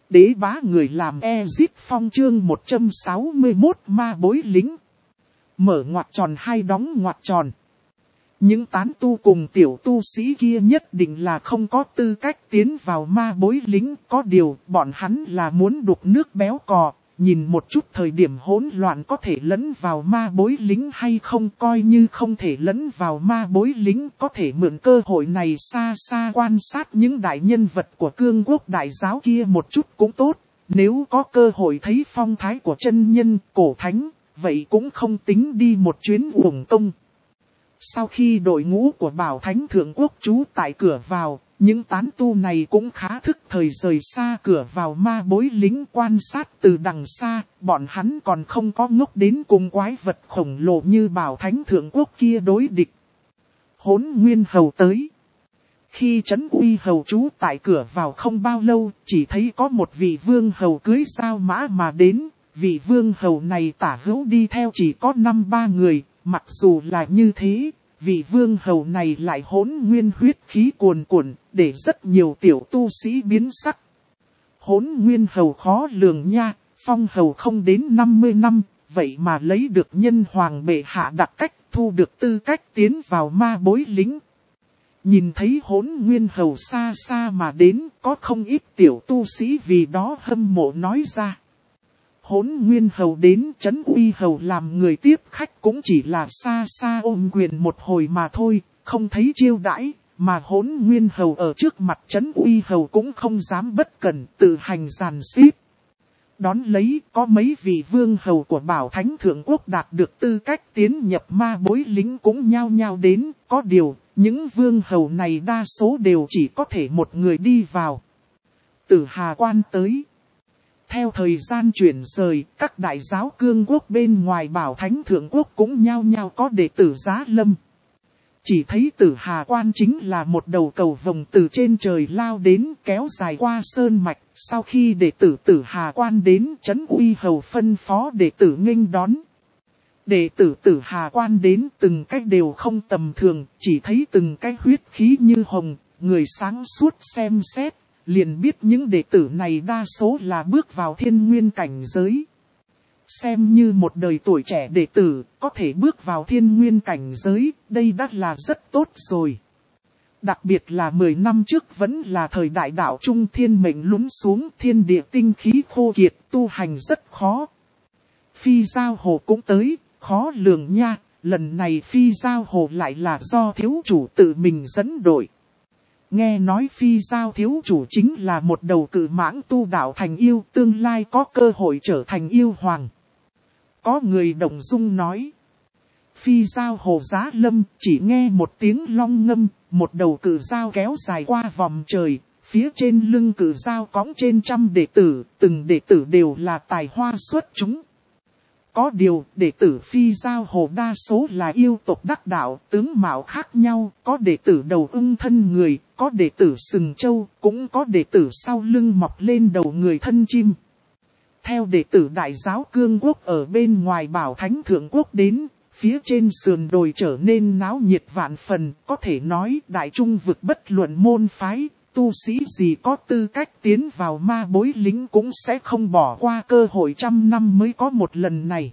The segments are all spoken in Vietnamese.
Đế bá người làm Ezip Phong chương 161 ma bối lính. Mở ngoặc tròn hay đóng ngoặc tròn. Những tán tu cùng tiểu tu sĩ kia nhất định là không có tư cách tiến vào ma bối lính. Có điều bọn hắn là muốn đục nước béo cò. Nhìn một chút thời điểm hỗn loạn có thể lẫn vào ma bối lính hay không, coi như không thể lẫn vào ma bối lính, có thể mượn cơ hội này xa xa quan sát những đại nhân vật của cương quốc đại giáo kia một chút cũng tốt. Nếu có cơ hội thấy phong thái của chân nhân, cổ thánh, vậy cũng không tính đi một chuyến uổng công. Sau khi đội ngũ của Bảo Thánh Thượng Quốc trú tại cửa vào, những tán tu này cũng khá thức thời rời xa cửa vào ma bối lính quan sát từ đằng xa, bọn hắn còn không có ngốc đến cùng quái vật khổng lồ như Bảo Thánh Thượng Quốc kia đối địch. Hỗn Nguyên Hầu tới. Khi Trấn Uy Hầu trú tại cửa vào không bao lâu, chỉ thấy có một vị vương hầu cưới sao mã mà đến, vị vương hầu này tả hữu đi theo chỉ có 5-3 người, mặc dù là như thế. Vị vương hầu này lại hỗn nguyên huyết khí cuồn cuộn, để rất nhiều tiểu tu sĩ biến sắc. Hỗn nguyên hầu khó lường nha, phong hầu không đến 50 năm, vậy mà lấy được nhân hoàng bệ hạ đặc cách, thu được tư cách tiến vào ma bối lính. Nhìn thấy hỗn nguyên hầu xa xa mà đến, có không ít tiểu tu sĩ vì đó hâm mộ nói ra. Hỗn Nguyên Hầu đến Trấn Uy Hầu làm người tiếp khách cũng chỉ là xa xa ôm quyền một hồi mà thôi, không thấy chiêu đãi, mà Hỗn Nguyên Hầu ở trước mặt Trấn Uy Hầu cũng không dám bất cẩn tự hành giàn xếp. Đón lấy có mấy vị vương hầu của Bảo Thánh Thượng Quốc đạt được tư cách tiến nhập ma bối lính cũng nhao nhao đến, có điều những vương hầu này đa số đều chỉ có thể một người đi vào. Tử Hà Quan tới. Theo thời gian chuyển rời, các đại giáo cương quốc bên ngoài Bảo Thánh Thượng Quốc cũng nhao nhao có đệ tử giá lâm. Chỉ thấy Tử Hà Quan chính là một đầu cầu vồng từ trên trời lao đến kéo dài qua sơn mạch. Sau khi đệ tử Tử Hà Quan đến, Trấn Uy Hầu phân phó đệ tử nghênh đón. Đệ tử Tử Hà Quan đến từng cách đều không tầm thường, chỉ thấy từng cái huyết khí như hồng, người sáng suốt xem xét. Liền biết những đệ tử này đa số là bước vào thiên nguyên cảnh giới. Xem như một đời tuổi trẻ đệ tử, có thể bước vào thiên nguyên cảnh giới, đây đã là rất tốt rồi. Đặc biệt là 10 năm trước vẫn là thời đại đạo trung thiên mệnh lún xuống, thiên địa tinh khí khô kiệt, tu hành rất khó. Phi Giao Hồ cũng tới, khó lường nha, lần này Phi Giao Hồ lại là do thiếu chủ tự mình dẫn đội. Nghe nói Phi Giao thiếu chủ chính là một đầu cự mãng tu đạo thành yêu, tương lai có cơ hội trở thành yêu hoàng. Có người động dung nói. Phi Giao Hồ giá lâm, chỉ nghe một tiếng long ngâm, một đầu cự dao kéo dài qua vòng trời, phía trên lưng cự dao cõng trên trăm đệ tử, từng đệ tử đều là tài hoa xuất chúng. Có điều, đệ tử Phi Giao Hồ đa số là yêu tộc đắc đạo, tướng mạo khác nhau, có đệ tử đầu ưng thân người, có đệ tử sừng trâu, cũng có đệ tử sau lưng mọc lên đầu người thân chim. Theo đệ tử đại giáo cương quốc ở bên ngoài Bảo Thánh Thượng Quốc đến, phía trên sườn đồi trở nên náo nhiệt vạn phần, có thể nói đại trung vực bất luận môn phái. Tu sĩ gì có tư cách tiến vào ma bối lính cũng sẽ không bỏ qua cơ hội 100 năm mới có một lần này.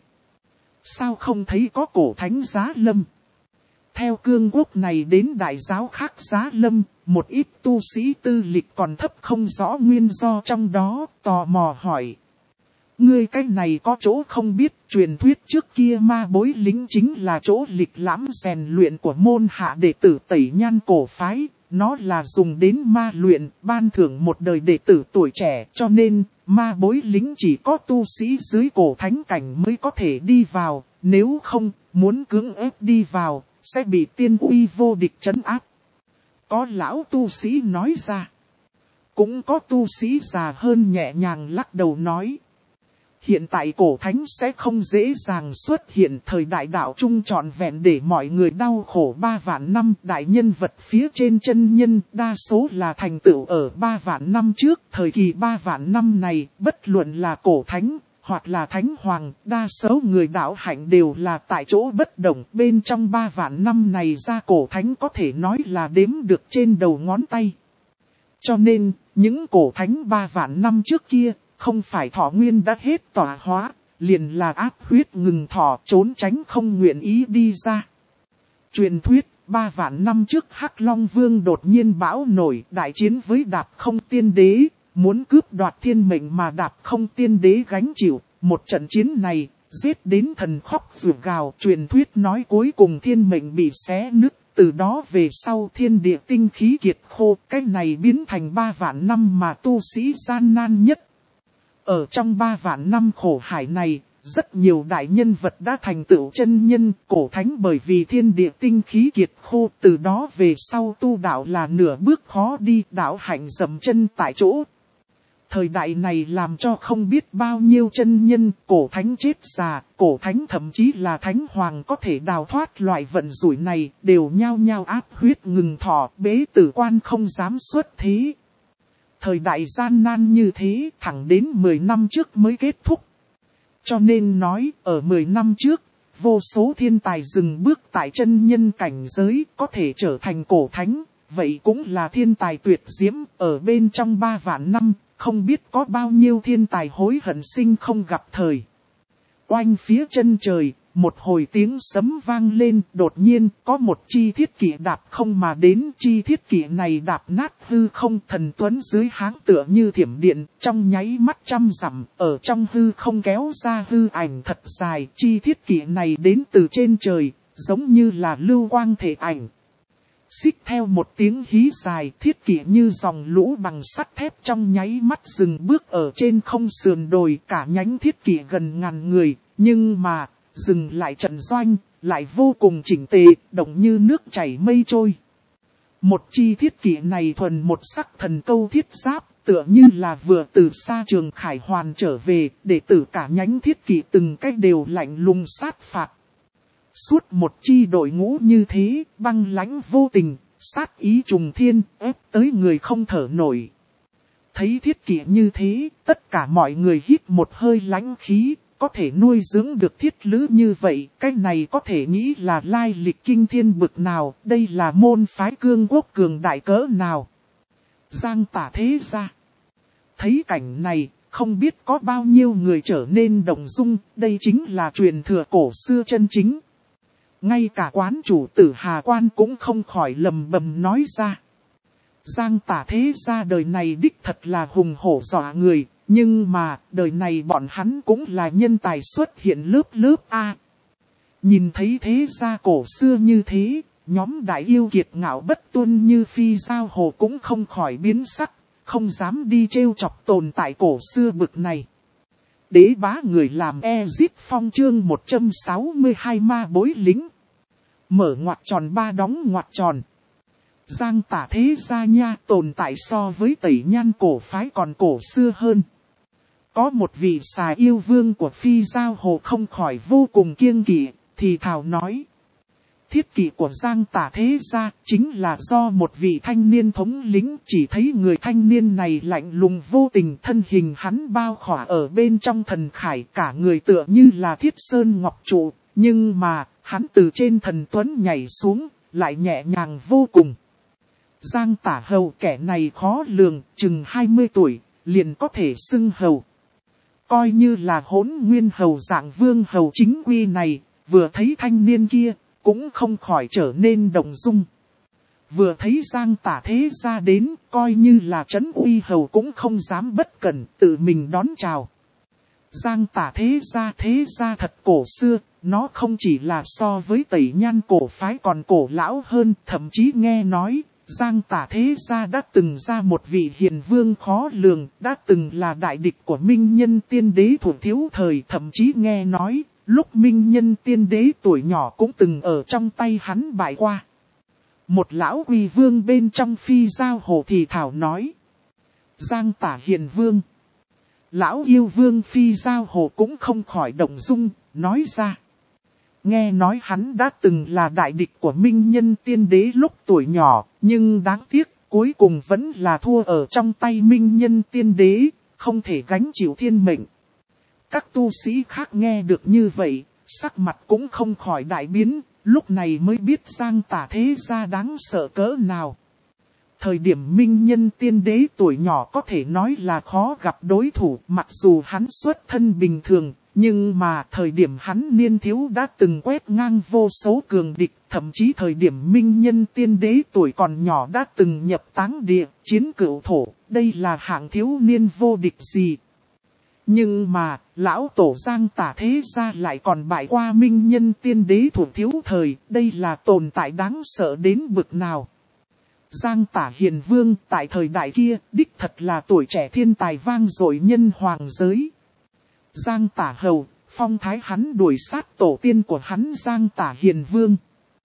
Sao không thấy có cổ thánh giá lâm? Theo cương quốc này đến đại giáo khác giá lâm, một ít tu sĩ tư lịch còn thấp không rõ nguyên do trong đó, tò mò hỏi. Ngươi cái này có chỗ không biết, truyền thuyết trước kia ma bối lính chính là chỗ lịch lãm rèn luyện của môn hạ đệ tử Tẩy Nhan cổ phái. Nó là dùng đến ma luyện, ban thưởng một đời đệ tử tuổi trẻ, cho nên ma bối lính chỉ có tu sĩ dưới cổ thánh cảnh mới có thể đi vào, nếu không, muốn cưỡng ép đi vào, sẽ bị tiên uy vô địch trấn áp. Có lão tu sĩ nói ra. Cũng có tu sĩ già hơn nhẹ nhàng lắc đầu nói. Hiện tại cổ thánh sẽ không dễ dàng xuất hiện, thời đại đạo trung trọn vẹn để mọi người đau khổ 3 vạn năm. Đại nhân vật phía trên chân nhân đa số là thành tựu ở 3 vạn năm trước. Thời kỳ 3 vạn năm này, bất luận là cổ thánh hoặc là thánh hoàng, đa số người đạo hạnh đều là tại chỗ bất động. Bên trong 3 vạn năm này ra cổ thánh có thể nói là đếm được trên đầu ngón tay. Cho nên, những cổ thánh 3 vạn năm trước kia, không phải thọ nguyên đã hết tọa hóa, liền là áp huyết ngừng thọ trốn tránh không nguyện ý đi ra. Truyền thuyết, 3 vạn năm trước Hắc Long Vương đột nhiên bão nổi đại chiến với Đạp Không Tiên Đế, muốn cướp đoạt thiên mệnh mà Đạp Không Tiên Đế gánh chịu. Một trận chiến này, giết đến thần khóc rủa gào. Truyền thuyết nói cuối cùng thiên mệnh bị xé nứt, từ đó về sau thiên địa tinh khí kiệt khô. Cái này biến thành 3 vạn năm mà tu sĩ gian nan nhất. Ở trong 3 vạn năm khổ hải này, rất nhiều đại nhân vật đã thành tựu chân nhân, cổ thánh bởi vì thiên địa tinh khí kiệt khô, từ đó về sau tu đạo là nửa bước khó đi, đạo hạnh dậm chân tại chỗ. Thời đại này làm cho không biết bao nhiêu chân nhân, cổ thánh chết già, cổ thánh thậm chí là thánh hoàng có thể đào thoát loại vận rủi này, đều nhao nhao áp huyết ngừng thọ, bế tử quan không dám xuất thế. Thời đại gian nan như thế, thẳng đến 10 năm trước mới kết thúc. Cho nên nói, ở 10 năm trước, vô số thiên tài dừng bước tại chân nhân cảnh giới, có thể trở thành cổ thánh, vậy cũng là thiên tài tuyệt diễm, ở bên trong 3 vạn năm, không biết có bao nhiêu thiên tài hối hận sinh không gặp thời. Oanh phía chân trời, một hồi tiếng sấm vang lên, đột nhiên có một chi thiết kỵ đạp không mà đến. Chi thiết kỵ này đạp nát hư không, thần tuấn dưới háng tựa như thiểm điện, trong nháy mắt trăm dặm, ở trong hư không kéo ra hư ảnh thật dài. Chi thiết kỵ này đến từ trên trời, giống như là lưu quang thể ảnh. Xích theo một tiếng hí dài, thiết kỵ như dòng lũ bằng sắt thép trong nháy mắt dừng bước ở trên không sườn đồi. Cả nhánh thiết kỵ gần ngàn người, nhưng mà dừng lại trận doanh, lại vô cùng chỉnh tề, động như nước chảy mây trôi. Một chi thiết kỵ này thuần một sắc thần câu thiết giáp, tựa như là vừa từ xa trường khải hoàn trở về, đệ tử cả nhánh thiết kỵ từng cách đều lạnh lùng sát phạt. Suốt một chi đội ngũ như thế, băng lãnh vô tình, sát ý trùng thiên, ép tới người không thở nổi. Thấy thiết kỵ như thế, tất cả mọi người hít một hơi lãnh khí. Có thể nuôi dưỡng được thiết lữ như vậy, cái này có thể nghĩ là lai lịch kinh thiên bực nào, đây là môn phái cương quốc cường đại cỡ nào. Giang Tả thế gia. Thấy cảnh này, không biết có bao nhiêu người trở nên động dung, đây chính là truyền thừa cổ xưa chân chính. Ngay cả quán chủ tử Hà Quan cũng không khỏi lầm bầm nói ra. Giang Tả thế gia đời này đích thật là hùng hổ dọa người. Nhưng mà, đời này bọn hắn cũng là nhân tài xuất hiện lớp lớp A. Nhìn thấy thế gia cổ xưa như thế, nhóm đại yêu kiệt ngạo bất tuân như Phi Giao Hồ cũng không khỏi biến sắc, không dám đi trêu chọc tồn tại cổ xưa bực này. Đế bá người làm Ezip Phong chương 162 ma bối lính. Mở ngoặc tròn 3 đóng ngoặc tròn. Giang Tả thế gia nha, tồn tại so với Tẩy Nhan cổ phái còn cổ xưa hơn. Có một vị xà yêu vương của Phi Giao Hồ không khỏi vô cùng kiêng kỵ, thì thào nói. Thiết kỵ của Giang Tả thế gia chính là do một vị thanh niên thống lĩnh, chỉ thấy người thanh niên này lạnh lùng vô tình, thân hình hắn bao khỏa ở bên trong thần khải, cả người tựa như là thiết sơn ngọc trụ, nhưng mà hắn từ trên thần tuấn nhảy xuống, lại nhẹ nhàng vô cùng. Giang Tả hầu kẻ này khó lường, chừng 20 tuổi, liền có thể xưng hầu. Coi như là Hỗn Nguyên hầu dạng vương hầu chính quy này, vừa thấy thanh niên kia, cũng không khỏi trở nên động dung. Vừa thấy Giang Tả thế gia đến, coi như là trấn uy hầu cũng không dám bất cẩn, tự mình đón chào. Giang Tả thế gia thật cổ xưa, nó không chỉ là so với Tẩy Nhan cổ phái còn cổ lão hơn, thậm chí nghe nói. Giang Tả thế gia đã từng ra một vị hiền vương khó lường, đã từng là đại địch của Minh Nhân Tiên Đế thuộc thiếu thời, thậm chí nghe nói, lúc Minh Nhân Tiên Đế tuổi nhỏ cũng từng ở trong tay hắn bại qua. Một lão uy vương bên trong Phi Giao Hồ thì thảo nói. Giang Tả hiền vương. Lão yêu vương Phi Giao Hồ cũng không khỏi động dung, nói ra. Nghe nói hắn đã từng là đại địch của Minh Nhân Tiên Đế lúc tuổi nhỏ, nhưng đáng tiếc, cuối cùng vẫn là thua ở trong tay Minh Nhân Tiên Đế, không thể gánh chịu thiên mệnh. Các tu sĩ khác nghe được như vậy, sắc mặt cũng không khỏi đại biến, lúc này mới biết Giang Tả thế gia đáng sợ cỡ nào. Thời điểm minh nhân tiên đế tuổi nhỏ có thể nói là khó gặp đối thủ, mặc dù hắn xuất thân bình thường, nhưng mà thời điểm hắn niên thiếu đã từng quét ngang vô số cường địch, thậm chí thời điểm minh nhân tiên đế tuổi còn nhỏ đã từng nhập táng địa, chiến cửu thổ, đây là hạng thiếu niên vô địch gì. Nhưng mà, lão tổ Giang Tả thế gia lại còn bại qua minh nhân tiên đế thủ thiếu thời, đây là tồn tại đáng sợ đến bực nào. Giang Tả Hiền Vương tại thời đại kia, đích thật là tuổi trẻ thiên tài vang dội nhân hoàng giới. Giang Tả Hầu, phong thái hắn đuổi sát tổ tiên của hắn Giang Tả Hiền Vương.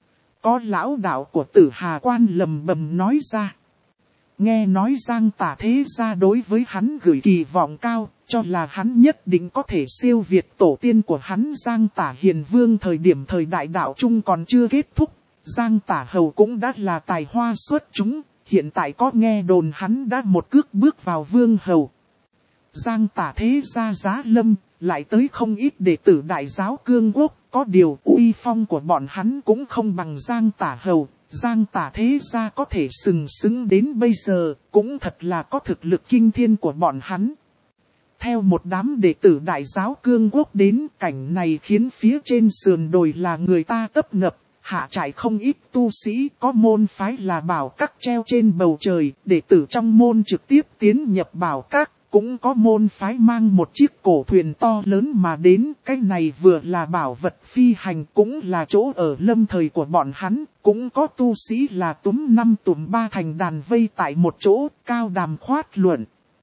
Có lão đạo của Tử Hà Quan lầm bầm nói ra. Nghe nói Giang Tả thế gia đối với hắn gửi kỳ vọng cao, cho là hắn nhất định có thể siêu việt tổ tiên của hắn Giang Tả Hiền Vương thời đại đạo chung còn chưa kết thúc. Giang Tả Hầu cũng đã là tài hoa xuất chúng, hiện tại có nghe đồn hắn đã một cước bước vào vương hầu. Giang Tả thế gia giá lâm, lại tới không ít đệ tử đại giáo cương quốc, có điều uy phong của bọn hắn cũng không bằng Giang Tả Hầu. Giang Tả thế gia có thể sừng sững đến bây giờ, cũng thật là có thực lực kinh thiên của bọn hắn. Theo một đám đệ tử đại giáo cương quốc đến, cảnh này khiến phía trên sườn đồi là người ta tấp nập. Hạ trại không ít tu sĩ, có môn phái là bảo các treo trên bầu trời, đệ tử trong môn trực tiếp tiến nhập bảo các, cũng có môn phái mang một chiếc cổ thuyền to lớn mà đến, cái này vừa là bảo vật phi hành cũng là chỗ ở lâm thời của bọn hắn, cũng có tu sĩ là túm 5 túm 3 thành đàn vây tại một chỗ, cao đàm khoát luận.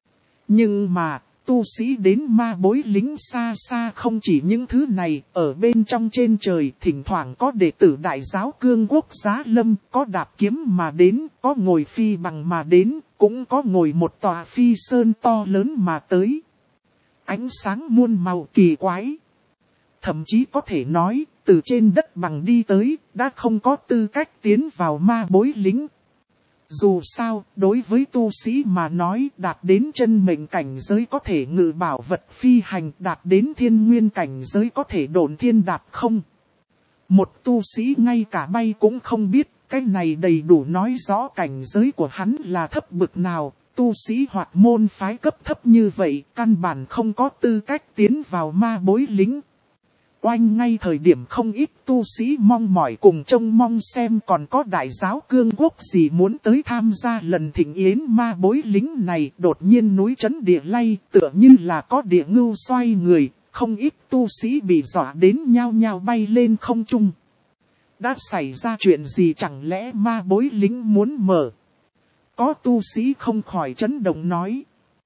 Nhưng mà, tu sĩ đến ma bối lính xa xa không chỉ những thứ này, ở bên trong trên trời thỉnh thoảng có đệ tử đại giáo cương quốc giá lâm, có đạp kiếm mà đến, có ngồi phi bằng mà đến, cũng có ngồi một tòa phi sơn to lớn mà tới. Ánh sáng muôn màu kỳ quái. Thậm chí có thể nói, từ trên đất bằng đi tới, đã không có tư cách tiến vào ma bối lính. Dù sao, đối với tu sĩ mà nói đạt đến chân mệnh cảnh giới có thể ngự bảo vật phi hành, đạt đến thiên nguyên cảnh giới có thể độn thiên đạp không. Một tu sĩ ngay cả bay cũng không biết, cái này đầy đủ nói rõ cảnh giới của hắn là thấp bực nào. Tu sĩ hoặc môn phái cấp thấp như vậy, căn bản không có tư cách tiến vào ma bối lính. Oanh ngay thời điểm không ít tu sĩ mong mỏi cùng trông mong xem còn có đại giáo cương quốc gì muốn tới tham gia lần thịnh yến ma bối lính này. Đột nhiên núi chấn địa lay, tựa như là có địa ngưu xoay người, không ít tu sĩ bị dọa đến nhao nhao bay lên không trung. Đã xảy ra chuyện gì, chẳng lẽ ma bối lính muốn mở? Có tu sĩ không khỏi chấn động nói.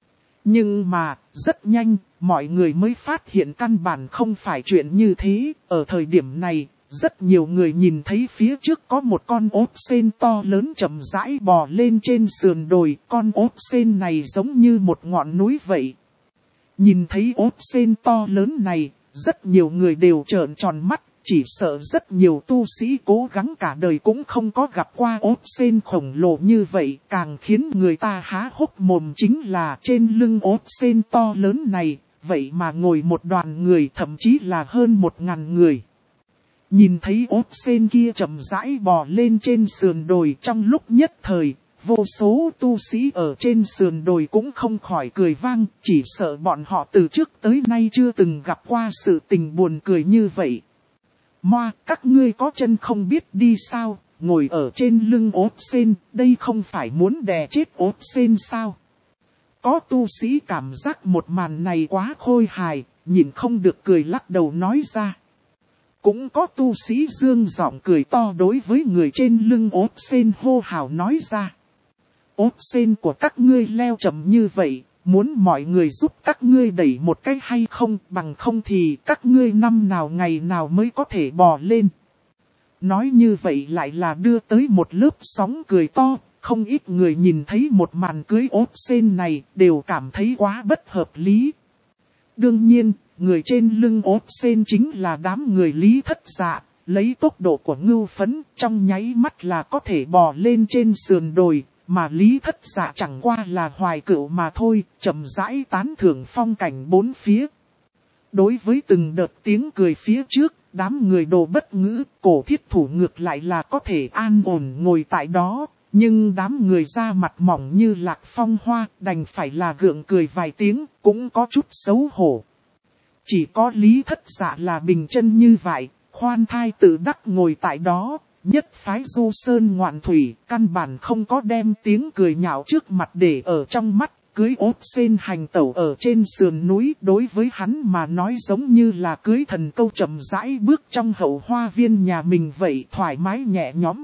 Nhưng mà, rất nhanh, mọi người mới phát hiện căn bản không phải chuyện như thế. Ở thời điểm này, rất nhiều người nhìn thấy phía trước có một con ốp sên to lớn chậm rãi bò lên trên sườn đồi. Con ốp sên này giống như một ngọn núi vậy. Nhìn thấy ốp sên to lớn này, rất nhiều người đều trợn tròn mắt. Chỉ sợ rất nhiều tu sĩ cố gắng cả đời cũng không có gặp qua ốp sên khổng lồ như vậy. Càng khiến người ta há hốc mồm chính là trên lưng ốp sên to lớn này, vậy mà ngồi một đoàn người, thậm chí là hơn 1000 người. Nhìn thấy ốp sên kia chậm rãi bò lên trên sườn đồi, trong lúc nhất thời, vô số tu sĩ ở trên sườn đồi cũng không khỏi cười vang, chỉ sợ bọn họ từ trước tới nay chưa từng gặp qua sự tình buồn cười như vậy. Moa, các ngươi có chân không biết đi sao, ngồi ở trên lưng ốp sên, đây không phải muốn đè chết ốp sên sao? Có tu sĩ cảm giác một màn này quá khôi hài, nhìn không được cười lắc đầu nói ra. Cũng có tu sĩ dương giọng cười to đối với người trên lưng ốp sên hô hào nói ra. Ốp sên của các ngươi leo chậm như vậy, muốn mọi người giúp các ngươi đẩy một cái hay không, bằng không thì các ngươi năm nào ngày nào mới có thể bò lên. Nói như vậy lại là đưa tới một lớp sóng cười to, không ít người nhìn thấy một màn cưới ốp sên này đều cảm thấy quá bất hợp lý. Đương nhiên, người trên lưng ốp sên chính là đám người Lý Thất Dạ, lấy tốc độ của ngưu phấn trong nháy mắt là có thể bò lên trên sườn đồi. Mà Lý Thất Dạ chẳng qua là hoài cựu mà thôi, chậm rãi tán thưởng phong cảnh bốn phía. Đối với từng đợt tiếng cười phía trước, đám người đồ bất ngữ, cổ thiết thủ ngược lại là có thể an ổn ngồi tại đó. Nhưng đám người da mặt mỏng như lạc phong hoa đành phải là gượng cười vài tiếng, cũng có chút xấu hổ. Chỉ có Lý Thất Dạ là bình chân như vậy, khoan thai tự đắc ngồi tại đó, nhất phái du sơn ngoạn thủy, căn bản không có đem tiếng cười nhạo trước mặt để ở trong mắt, cưới ốt sen hành tẩu ở trên sườn núi, đối với hắn mà nói giống như là cưới thần câu chậm rãi bước trong hậu hoa viên nhà mình vậy, thoải mái nhẹ nhõm.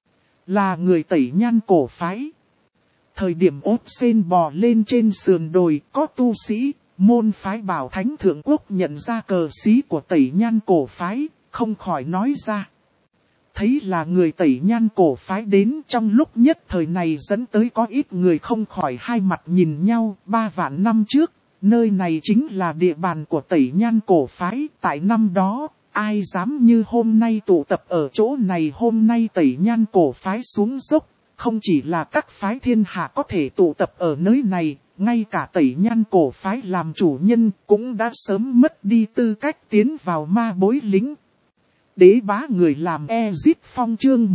Là người Tẩy Nhan cổ phái. Thời điểm ốt sen bò lên trên sườn đồi, có tu sĩ, môn phái Bảo Thánh Thượng Quốc nhận ra cờ xí của Tẩy Nhan cổ phái, không khỏi nói ra. Thấy là người Tẩy Nhan cổ phái đến, trong lúc nhất thời này dẫn tới có ít người không khỏi hai mặt nhìn nhau. 3 vạn năm trước, nơi này chính là địa bàn của Tẩy Nhan cổ phái. Tại năm đó, ai dám như hôm nay tụ tập ở chỗ này. Hôm nay Tẩy Nhan cổ phái xuống dốc, không chỉ là các phái thiên hạ có thể tụ tập ở nơi này, ngay cả Tẩy Nhan cổ phái làm chủ nhân cũng đã sớm mất đi tư cách tiến vào ma bối lĩnh. Đế bá người làm Ezip Phong chương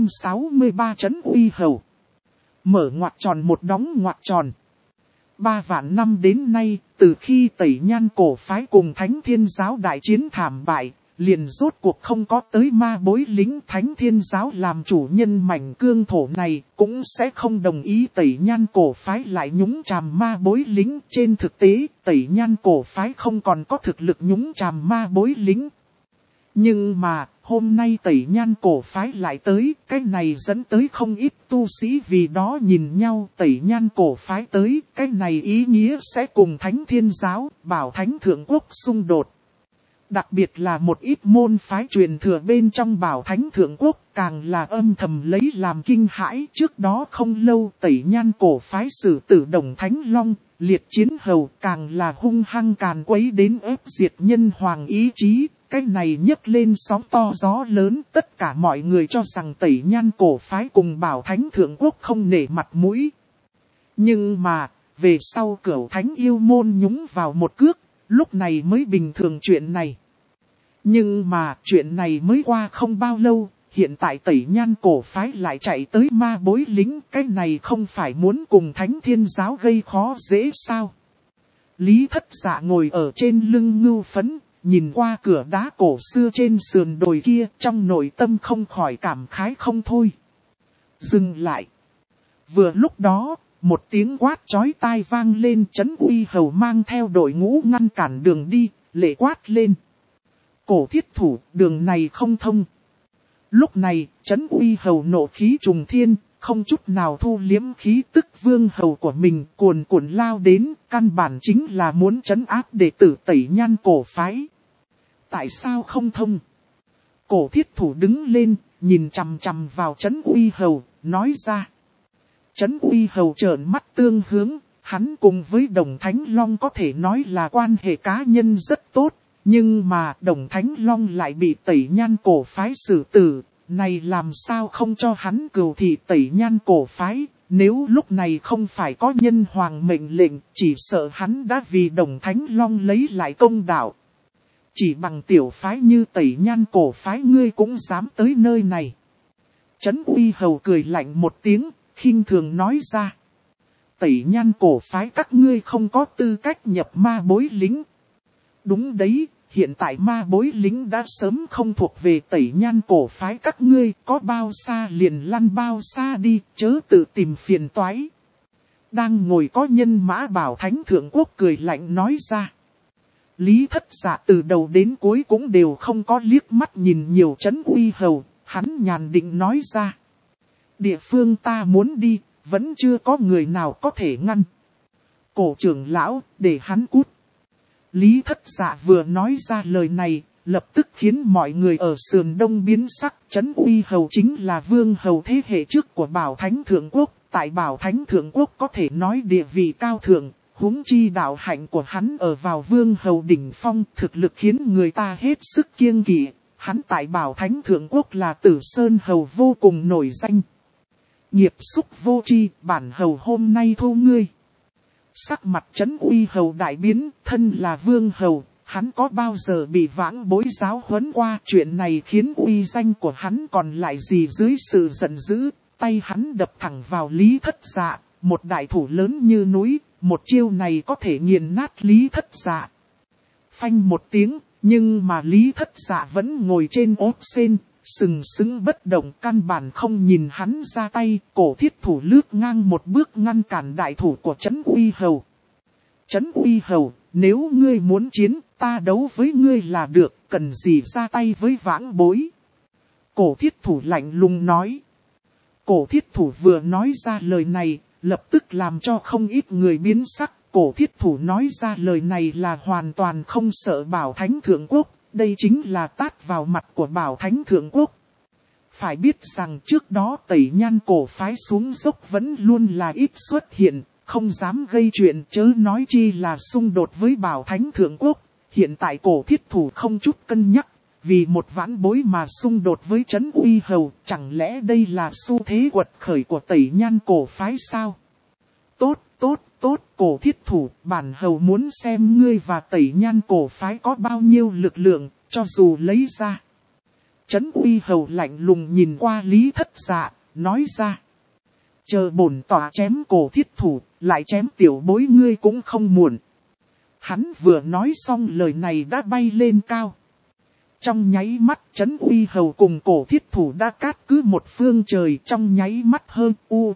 163 trấn uy hầu. Mở ngoặc tròn một đóng ngoặc tròn. 3 vạn năm đến nay, từ khi Tẩy Nhan cổ phái cùng Thánh Thiên giáo đại chiến thảm bại, liền rốt cuộc không có tới ma bối lính. Thánh Thiên giáo làm chủ nhân mảnh cương thổ này, cũng sẽ không đồng ý Tẩy Nhan cổ phái lại nhúng chàm ma bối lính. Trên thực tế, Tẩy Nhan cổ phái không còn có thực lực nhúng chàm ma bối lính. Nhưng mà, hôm nay Tẩy Nhan cổ phái lại tới, cái này dẫn tới không ít tu sĩ vì đó nhìn nhau. Tẩy Nhan cổ phái tới, cái này ý nghĩa sẽ cùng Thánh Thiên giáo, Bảo Thánh Thượng Quốc xung đột. Đặc biệt là một ít môn phái truyền thừa bên trong Bảo Thánh Thượng Quốc, càng là âm thầm lấy làm kinh hãi. Trước đó không lâu Tẩy Nhan cổ phái xử tử Đồng Thánh Long, liệt chiến hầu, càng là hung hăng càn quấy đến ép diệt nhân hoàng ý chí. Cái này nhấc lên sóng to gió lớn, tất cả mọi người cho rằng Tẩy Nhan cổ phái cùng Bảo Thánh Thượng Quốc không nể mặt mũi. Nhưng mà, về sau Cửu Thánh yêu môn nhúng vào một cước, lúc này mới bình thường chuyện này. Nhưng mà, chuyện này mới qua không bao lâu, hiện tại Tẩy Nhan cổ phái lại chạy tới ma bối lính, cái này không phải muốn cùng Thánh Thiên giáo gây khó dễ sao? Lý Thất Dạ ngồi ở trên lưng ngưu phấn, nhìn qua cửa đá cổ xưa trên sườn đồi kia, trong nội tâm không khỏi cảm khái không thôi. Dừng lại. Vừa lúc đó, một tiếng quát chói tai vang lên. Trấn uy hầu mang theo đội ngũ ngăn cản đường đi, lệ quát lên. Cổ thiết thủ, đường này không thông. Lúc này, Trấn uy hầu nộ khí trùng thiên, không chút nào thu liếm khí tức vương hầu của mình, cuồn cuộn lao đến, căn bản chính là muốn trấn áp đệ tử Tẩy Nhan cổ phái. Tại sao không thông? Cổ thiết thủ đứng lên, nhìn chằm chằm vào Trấn uy hầu, nói ra. Trấn uy hầu trợn mắt tương hướng, hắn cùng với Đồng Thánh Long có thể nói là quan hệ cá nhân rất tốt, nhưng mà Đồng Thánh Long lại bị Tẩy Nhan cổ phái xử tử, này làm sao không cho hắn cừu thị Tẩy Nhan cổ phái, nếu lúc này không phải có nhân hoàng mệnh lệnh, chỉ sợ hắn đã vì Đồng Thánh Long lấy lại công đạo. Chỉ bằng tiểu phái như Tẩy Nhan cổ phái ngươi cũng dám tới nơi này. Trấn uy hầu cười lạnh một tiếng, khinh thường nói ra. Tẩy Nhan cổ phái các ngươi không có tư cách nhập ma bối lính. Đúng đấy, hiện tại ma bối lính đã sớm không thuộc về Tẩy Nhan cổ phái các ngươi, có bao xa liền lăn bao xa đi, chớ tự tìm phiền toái. Đang ngồi có nhân mã Bảo Thánh Thượng Quốc cười lạnh nói ra. Lý Thất Dạ từ đầu đến cuối cũng đều không có liếc mắt nhìn nhiều Trấn uy hầu, hắn nhàn định nói ra. Địa phương ta muốn đi, vẫn chưa có người nào có thể ngăn. Cổ trưởng lão, để hắn cút. Lý Thất Dạ vừa nói ra lời này, lập tức khiến mọi người ở sườn đông biến sắc. Trấn uy hầu chính là vương hầu thế hệ trước của Bảo Thánh Thượng Quốc. Tại Bảo Thánh Thượng Quốc có thể nói địa vị cao thượng. Huống chi đạo hạnh của hắn ở vào vương hầu đỉnh phong, thực lực khiến người ta hết sức kiêng kỵ. Hắn tại Bảo Thánh Thượng Quốc là Tử Sơn hầu vô cùng nổi danh. Nghiệp xúc vô tri, bản hầu hôm nay thu ngươi. Sắc mặt Trấn uy hầu đại biến, thân là vương hầu, hắn có bao giờ bị vãng bối giáo huấn qua. Chuyện này khiến uy danh của hắn còn lại gì dưới sự giận dữ. tay hắn đập thẳng vào Lý Thất Dạ, một đại thủ lớn như núi, một chiêu này có thể nghiền nát Lý Thất Dạ. Phanh một tiếng, nhưng mà Lý Thất Dạ vẫn ngồi trên ốp sên, sừng sững bất động, căn bản không nhìn hắn ra tay. Cổ Thiết Thủ lướt ngang một bước ngăn cản đại thủ của Trấn Uy Hầu. Trấn Uy Hầu, nếu ngươi muốn chiến, ta đấu với ngươi là được, cần gì ra tay với vãng bối. Cổ Thiết Thủ lạnh lùng nói. Cổ Thiết Thủ vừa nói ra lời này, lập tức làm cho không ít người biến sắc. Cổ Thiết Thủ nói ra lời này là hoàn toàn không sợ Bảo Thánh Thượng Quốc, đây chính là tát vào mặt của Bảo Thánh Thượng Quốc. Phải biết rằng trước đó Tẩy Nhan cổ phái xuống dốc vẫn luôn là ít xuất hiện, không dám gây chuyện, chớ nói chi là xung đột với Bảo Thánh Thượng Quốc. Hiện tại Cổ Thiết Thủ không chút cân nhắc, vì một vãn bối mà xung đột với Trấn Uy Hầu, chẳng lẽ đây là xu thế quật khởi của Tẩy Nhan cổ phái sao? Tốt, Cổ Thiết Thủ, bản hầu muốn xem ngươi và Tẩy Nhan cổ phái có bao nhiêu lực lượng, cho dù lấy ra. Trấn Uy Hầu lạnh lùng nhìn qua Lý Thất Dạ, nói ra. Chờ bổn tỏa chém Cổ Thiết Thủ, lại chém tiểu bối ngươi cũng không muộn. Hắn vừa nói xong lời này đã bay lên cao. Trong nháy mắt Trấn Uy Hầu cùng Cổ Thiết Thủ đã cát cứ một phương trời, trong nháy mắt hơn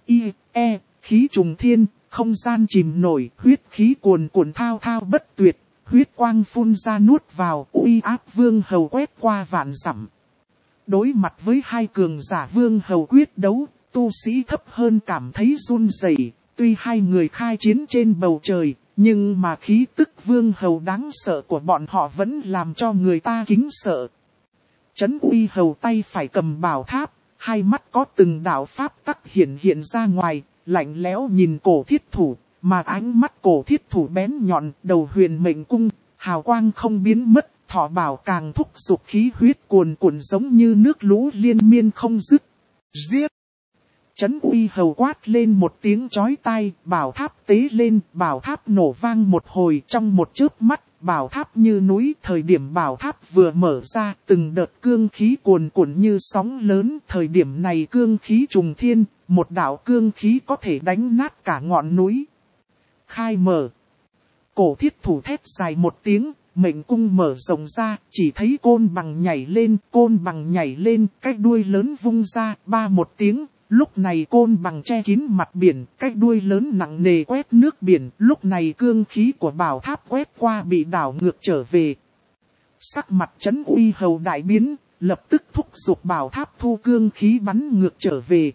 khí trùng thiên, không gian chìm nổi, huyết khí cuồn cuộn thao thao bất tuyệt, huyết quang phun ra nuốt vào, uy áp Vương Hầu quét qua vạn dặm. Đối mặt với hai cường giả Vương Hầu quyết đấu, tu sĩ thấp hơn cảm thấy run rẩy. Tuy hai người khai chiến trên bầu trời, nhưng mà khí tức Vương Hầu đáng sợ của bọn họ vẫn làm cho người ta kính sợ. Trấn Uy Hầu tay phải cầm bảo tháp, hai mắt có từng đạo pháp tắc hiện ra ngoài, lạnh lẽo nhìn Cổ Thiết Thủ, mà ánh mắt Cổ Thiết Thủ bén nhọn, đầu huyền mệnh cung, hào quang không biến mất, thọ bảo càng thúc giục khí huyết cuồn cuộn giống như nước lũ liên miên không dứt. Giết! Trấn Uy Hầu quát lên một tiếng chói tai, bảo tháp tế lên, bảo tháp nổ vang một hồi, trong một chớp mắt, bảo tháp như núi. Thời điểm bảo tháp vừa mở ra, từng đợt cương khí cuồn cuộn như sóng lớn. Thời điểm này cương khí trùng thiên, một đạo cương khí có thể đánh nát cả ngọn núi. Khai mở. Cổ Thiết Thủ thét dài một tiếng, mệnh cung mở rộng ra, chỉ thấy côn bằng nhảy lên, cái đuôi lớn vung ra, ba một tiếng. Lúc này côn bằng che kín mặt biển, cái đuôi lớn nặng nề quét nước biển. Lúc này cương khí của bảo tháp quét qua bị đảo ngược trở về. Sắc mặt Trấn Uy Hầu đại biến, lập tức thúc giục bảo tháp thu cương khí bắn ngược trở về.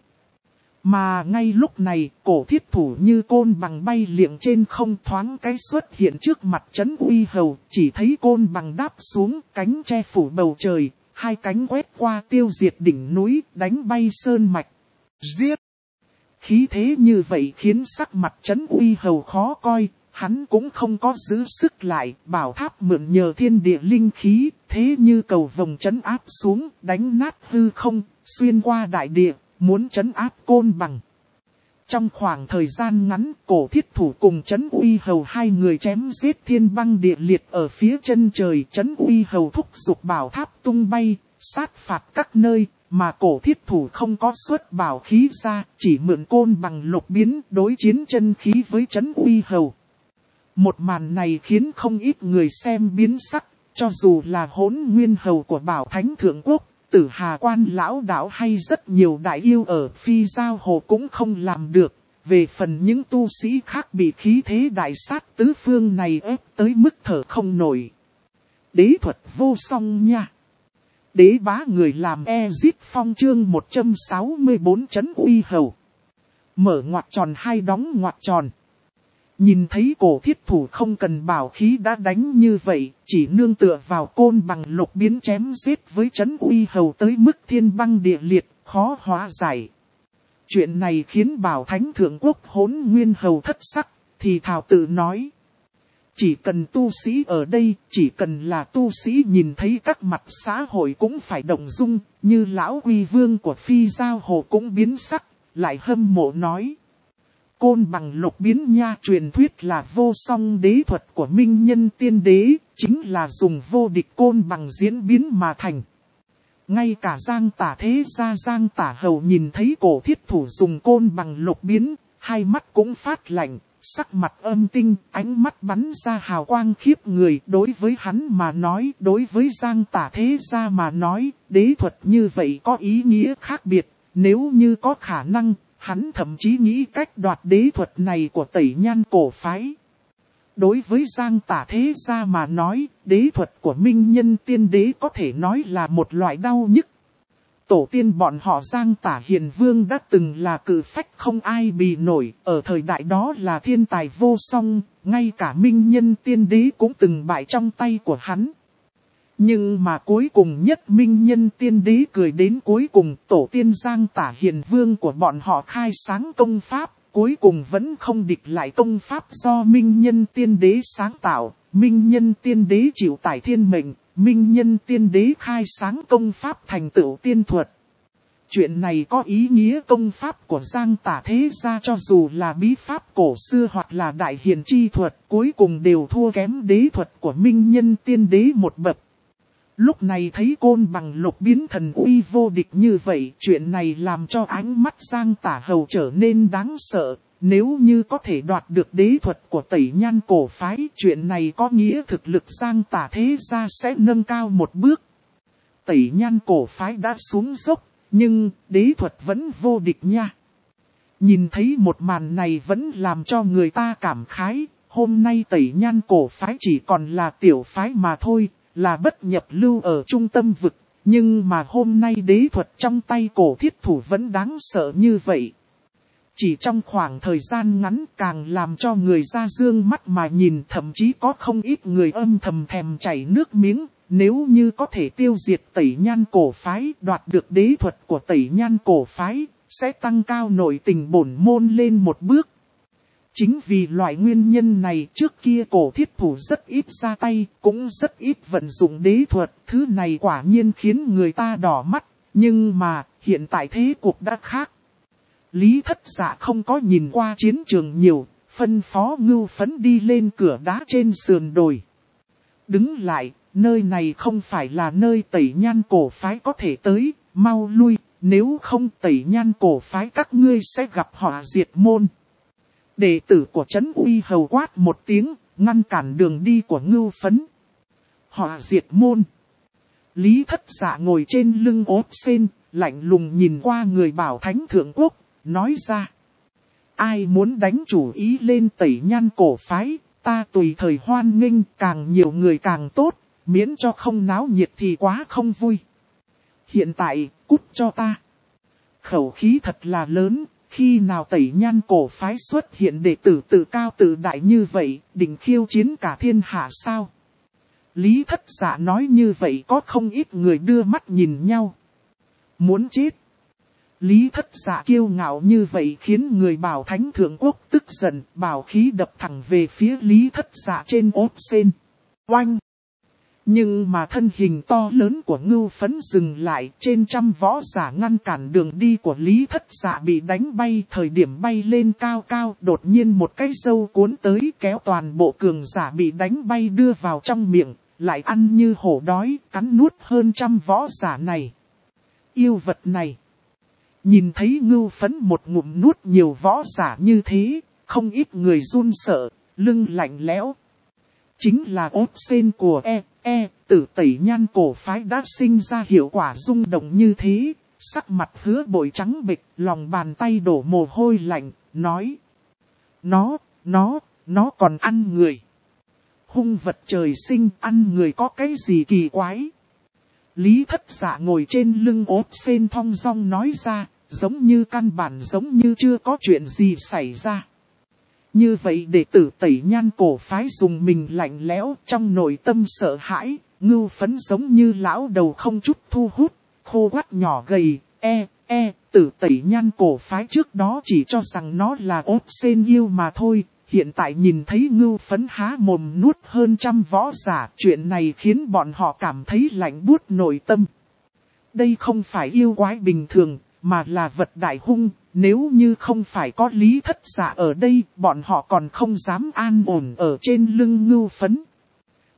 Mà ngay lúc này, Cổ Thiết Thủ như côn bằng bay liệng trên không, thoáng cái xuất hiện trước mặt Trấn Uy Hầu. Chỉ thấy côn bằng đáp xuống, cánh che phủ bầu trời, hai cánh quét qua tiêu diệt đỉnh núi, đánh bay sơn mạch. Giết! Khí thế như vậy khiến sắc mặt Trấn Uy Hầu khó coi, hắn cũng không có giữ sức lại, bảo tháp mượn nhờ thiên địa linh khí, thế như cầu vồng trấn áp xuống, đánh nát hư không, xuyên qua đại địa, muốn trấn áp côn bằng. Trong khoảng thời gian ngắn, Cổ Thiết Thủ cùng Trấn Uy Hầu hai người chém giết thiên băng địa liệt ở phía chân trời. Trấn Uy Hầu thúc giục bảo tháp tung bay, sát phạt các nơi. Mà Cổ Thiết Thủ không có xuất bảo khí ra, chỉ mượn côn bằng lục biến đối chiến chân khí với Trấn Uy Hầu. Một màn này khiến không ít người xem biến sắc, cho dù là Hỗn Nguyên Hầu của Bảo Thánh Thượng Quốc, Tử Hà Quan lão đạo hay rất nhiều đại yêu ở Phi Giao Hồ cũng không làm được. Về phần những tu sĩ khác bị khí thế đại sát tứ phương này ép tới mức thở không nổi. Đế thuật vô song nha! Đế bá người làm Ezip Phong chương 164 Trấn Uy Hầu. Mở ngoặc tròn hai đóng ngoặc tròn. Nhìn thấy Cổ Thiết Thủ không cần bảo khí đã đánh như vậy, chỉ nương tựa vào côn bằng lục biến chém giết với Trấn Uy Hầu tới mức thiên băng địa liệt, khó hóa giải. Chuyện này khiến Bảo Thánh Thượng Quốc Hỗn Nguyên Hầu thất sắc, thì thào tự nói. Chỉ cần tu sĩ ở đây, chỉ cần là tu sĩ nhìn thấy các mặt xã hội cũng phải động dung, như lão Uy Vương của Phi Giao Hồ cũng biến sắc, lại hâm mộ nói. Côn bằng lục biến nha, truyền thuyết là vô song đế thuật của Minh Nhân Tiên Đế, chính là dùng vô địch côn bằng diễn biến mà thành. Ngay cả Giang Tả Thế Gia Giang Tả Hầu nhìn thấy cổ thiết thủ dùng côn bằng lục biến, hai mắt cũng phát lạnh, sắc mặt âm tinh, ánh mắt bắn ra hào quang khiếp người. Đối với hắn mà nói, đối với Giang Tả Thế Gia mà nói, đế thuật như vậy có ý nghĩa khác biệt. Nếu như có khả năng, hắn thậm chí nghĩ cách đoạt đế thuật này của Tẩy Nhan cổ phái. Đối với Giang Tả Thế Gia mà nói, đế thuật của Minh Nhân Tiên Đế có thể nói là một loại đau nhức. Tổ tiên bọn họ Giang Tả Hiền Vương đã từng là cự phách không ai bì nổi, ở thời đại đó là thiên tài vô song, ngay cả Minh Nhân Tiên Đế cũng từng bại trong tay của hắn. Nhưng mà cuối cùng nhất Minh Nhân Tiên Đế cười đến cuối cùng, tổ tiên Giang Tả Hiền Vương của bọn họ khai sáng công pháp, cuối cùng vẫn không địch lại công pháp do Minh Nhân Tiên Đế sáng tạo. Minh Nhân Tiên Đế chịu tải thiên mệnh, Minh Nhân Tiên Đế khai sáng công pháp thành tựu tiên thuật. Chuyện này có ý nghĩa công pháp của Giang Tả Thế Gia cho dù là bí pháp cổ xưa hoặc là đại hiền chi thuật, cuối cùng đều thua kém đế thuật của Minh Nhân Tiên Đế một bậc. Lúc này thấy côn bằng lục biến thần uy vô địch như vậy, chuyện này làm cho ánh mắt Giang Tả Hầu trở nên đáng sợ. Nếu như có thể đoạt được đế thuật của Tẩy Nhan cổ phái, chuyện này có nghĩa thực lực Giang Tả Thế Gia sẽ nâng cao một bước. Tẩy Nhan cổ phái đã xuống dốc, nhưng đế thuật vẫn vô địch nha. Nhìn thấy một màn này vẫn làm cho người ta cảm khái, hôm nay Tẩy Nhan cổ phái chỉ còn là tiểu phái mà thôi, là bất nhập lưu ở trung tâm vực, nhưng mà hôm nay đế thuật trong tay cổ thiết thủ vẫn đáng sợ như vậy. Chỉ trong khoảng thời gian ngắn càng làm cho người ra dương mắt mà nhìn, thậm chí có không ít người âm thầm thèm chảy nước miếng. Nếu như có thể tiêu diệt Tẩy Nhan cổ phái, đoạt được đế thuật của Tẩy Nhan cổ phái, sẽ tăng cao nội tình bổn môn lên một bước. Chính vì loại nguyên nhân này trước kia cổ thiết thủ rất ít ra tay, cũng rất ít vận dụng đế thuật. Thứ này quả nhiên khiến người ta đỏ mắt, nhưng mà hiện tại thế cuộc đã khác. Lý Thất Dạ không có nhìn qua chiến trường nhiều, phân phó Ngưu Phấn đi lên cửa đá trên sườn đồi. Đứng lại, nơi này không phải là nơi Tẩy Nhan cổ phái có thể tới, mau lui, nếu không Tẩy Nhan cổ phái các ngươi sẽ gặp họa diệt môn. Đệ tử của Trấn Uy hầu quát một tiếng, ngăn cản đường đi của Ngưu Phấn. Họa diệt môn. Lý Thất Dạ ngồi trên lưng ốp sen, lạnh lùng nhìn qua người Bảo Thánh Thượng Quốc, nói ra. Ai muốn đánh chủ ý lên Tẩy Nhan cổ phái, ta tùy thời hoan nghênh, càng nhiều người càng tốt, miễn cho không náo nhiệt thì quá không vui. Hiện tại, cút cho ta. Khẩu khí thật là lớn, khi nào Tẩy Nhan cổ phái xuất hiện đệ tử tự cao tự đại như vậy, định khiêu chiến cả thiên hạ sao? Lý Thất Dạ nói như vậy có không ít người đưa mắt nhìn nhau. Muốn chết. Lý Thất Dạ kiêu ngạo như vậy khiến người Bảo Thánh Thượng Quốc tức giận, bảo khí đập thẳng về phía Lý Thất Dạ trên ốp sen. Oanh! Nhưng mà thân hình to lớn của Ngưu Phấn dừng lại, trên trăm võ giả ngăn cản đường đi của Lý Thất Dạ bị đánh bay. Thời điểm bay lên cao cao, đột nhiên một cái râu cuốn tới kéo toàn bộ cường giả bị đánh bay đưa vào trong miệng, lại ăn như hổ đói, cắn nuốt hơn trăm võ giả này. Yêu vật này! Nhìn thấy Ngưu Phấn một ngụm nuốt nhiều võ giả như thế, không ít người run sợ, lưng lạnh lẽo. Chính là ốp sen của Tử Tẩy Nhan cổ phái đã sinh ra hiệu quả rung động như thế, sắc mặt Hứa Bội trắng bệch, lòng bàn tay đổ mồ hôi lạnh, nói. Nó còn ăn người. Hung vật trời sinh, ăn người có cái gì kỳ quái. Lý Thất Dạ ngồi trên lưng ốp sen thong dong nói ra, giống như căn bản giống như chưa có chuyện gì xảy ra. Như vậy đệ tử Tẩy Nhan cổ phái dùng mình lạnh lẽo, trong nội tâm sợ hãi. Ngưu Phấn giống như lão đầu không chút thu hút, khô quắt nhỏ gầy. Tử Tẩy Nhan cổ phái trước đó chỉ cho rằng nó là ốp sen yêu mà thôi. Hiện tại nhìn thấy Ngưu Phấn há mồm nuốt hơn trăm võ giả, chuyện này khiến bọn họ cảm thấy lạnh buốt nội tâm. Đây không phải yêu quái bình thường, mà là vật đại hung. Nếu như không phải có Lý Thất Dạ ở đây, bọn họ còn không dám an ổn ở trên lưng Ngưu Phấn.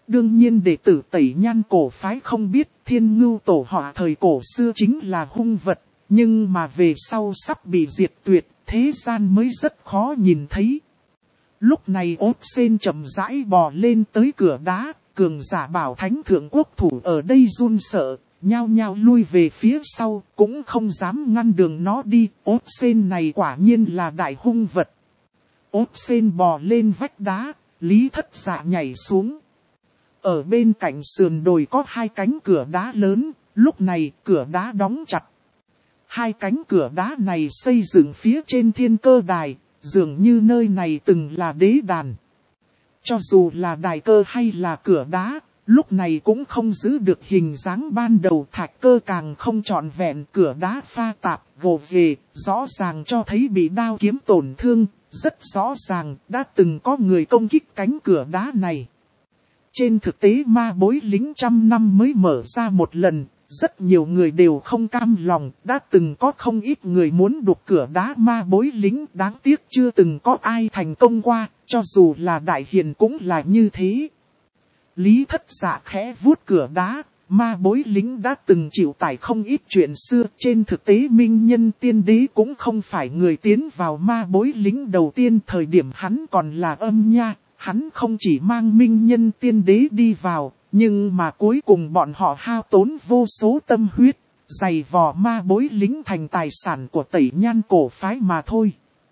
Đương nhiên đệ tử Tẩy Nhan cổ phái không biết Thiên Ngưu tổ họa thời cổ xưa chính là hung vật, nhưng mà về sau sắp bị diệt tuyệt, thế gian mới rất khó nhìn thấy. Lúc này Ốt Sên chậm rãi bò lên tới cửa đá, cường giả Bảo Thánh Thượng Quốc thủ ở đây run sợ, nhao nhao lui về phía sau, cũng không dám ngăn đường nó đi. Ốt Sên này quả nhiên là đại hung vật. Ốt Sên bò lên vách đá, Lý Thất Dạ nhảy xuống. Ở bên cạnh sườn đồi có hai cánh cửa đá lớn, lúc này cửa đá đóng chặt. Hai cánh cửa đá này xây dựng phía trên thiên cơ đài, dường như nơi này từng là đế đàn. Cho dù là đài cơ hay là cửa đá, lúc này cũng không giữ được hình dáng ban đầu, thạch cơ càng không trọn vẹn, cửa đá pha tạp, gồ ghề, rõ ràng cho thấy bị đao kiếm tổn thương, rất rõ ràng đã từng có người công kích cánh cửa đá này. Trên thực tế ma bối lính 100 năm mới mở ra một lần, rất nhiều người đều không cam lòng, đã từng có không ít người muốn đục cửa đá ma bối lính, đáng tiếc chưa từng có ai thành công qua, cho dù là đại hiền cũng là như thế. Lý Thất Dạ khẽ vuốt cửa đá, ma bối lính đã từng chịu tải không ít chuyện xưa, trên thực tế Minh Nhân Tiên Đế cũng không phải người tiến vào ma bối lính đầu tiên, thời điểm hắn còn là Âm Nha. Hắn không chỉ mang Minh Nhân Tiên Đế đi vào, nhưng mà cuối cùng bọn họ hao tốn vô số tâm huyết, giày vò ma bối lính thành tài sản của Tẩy Nhan cổ phái mà thôi.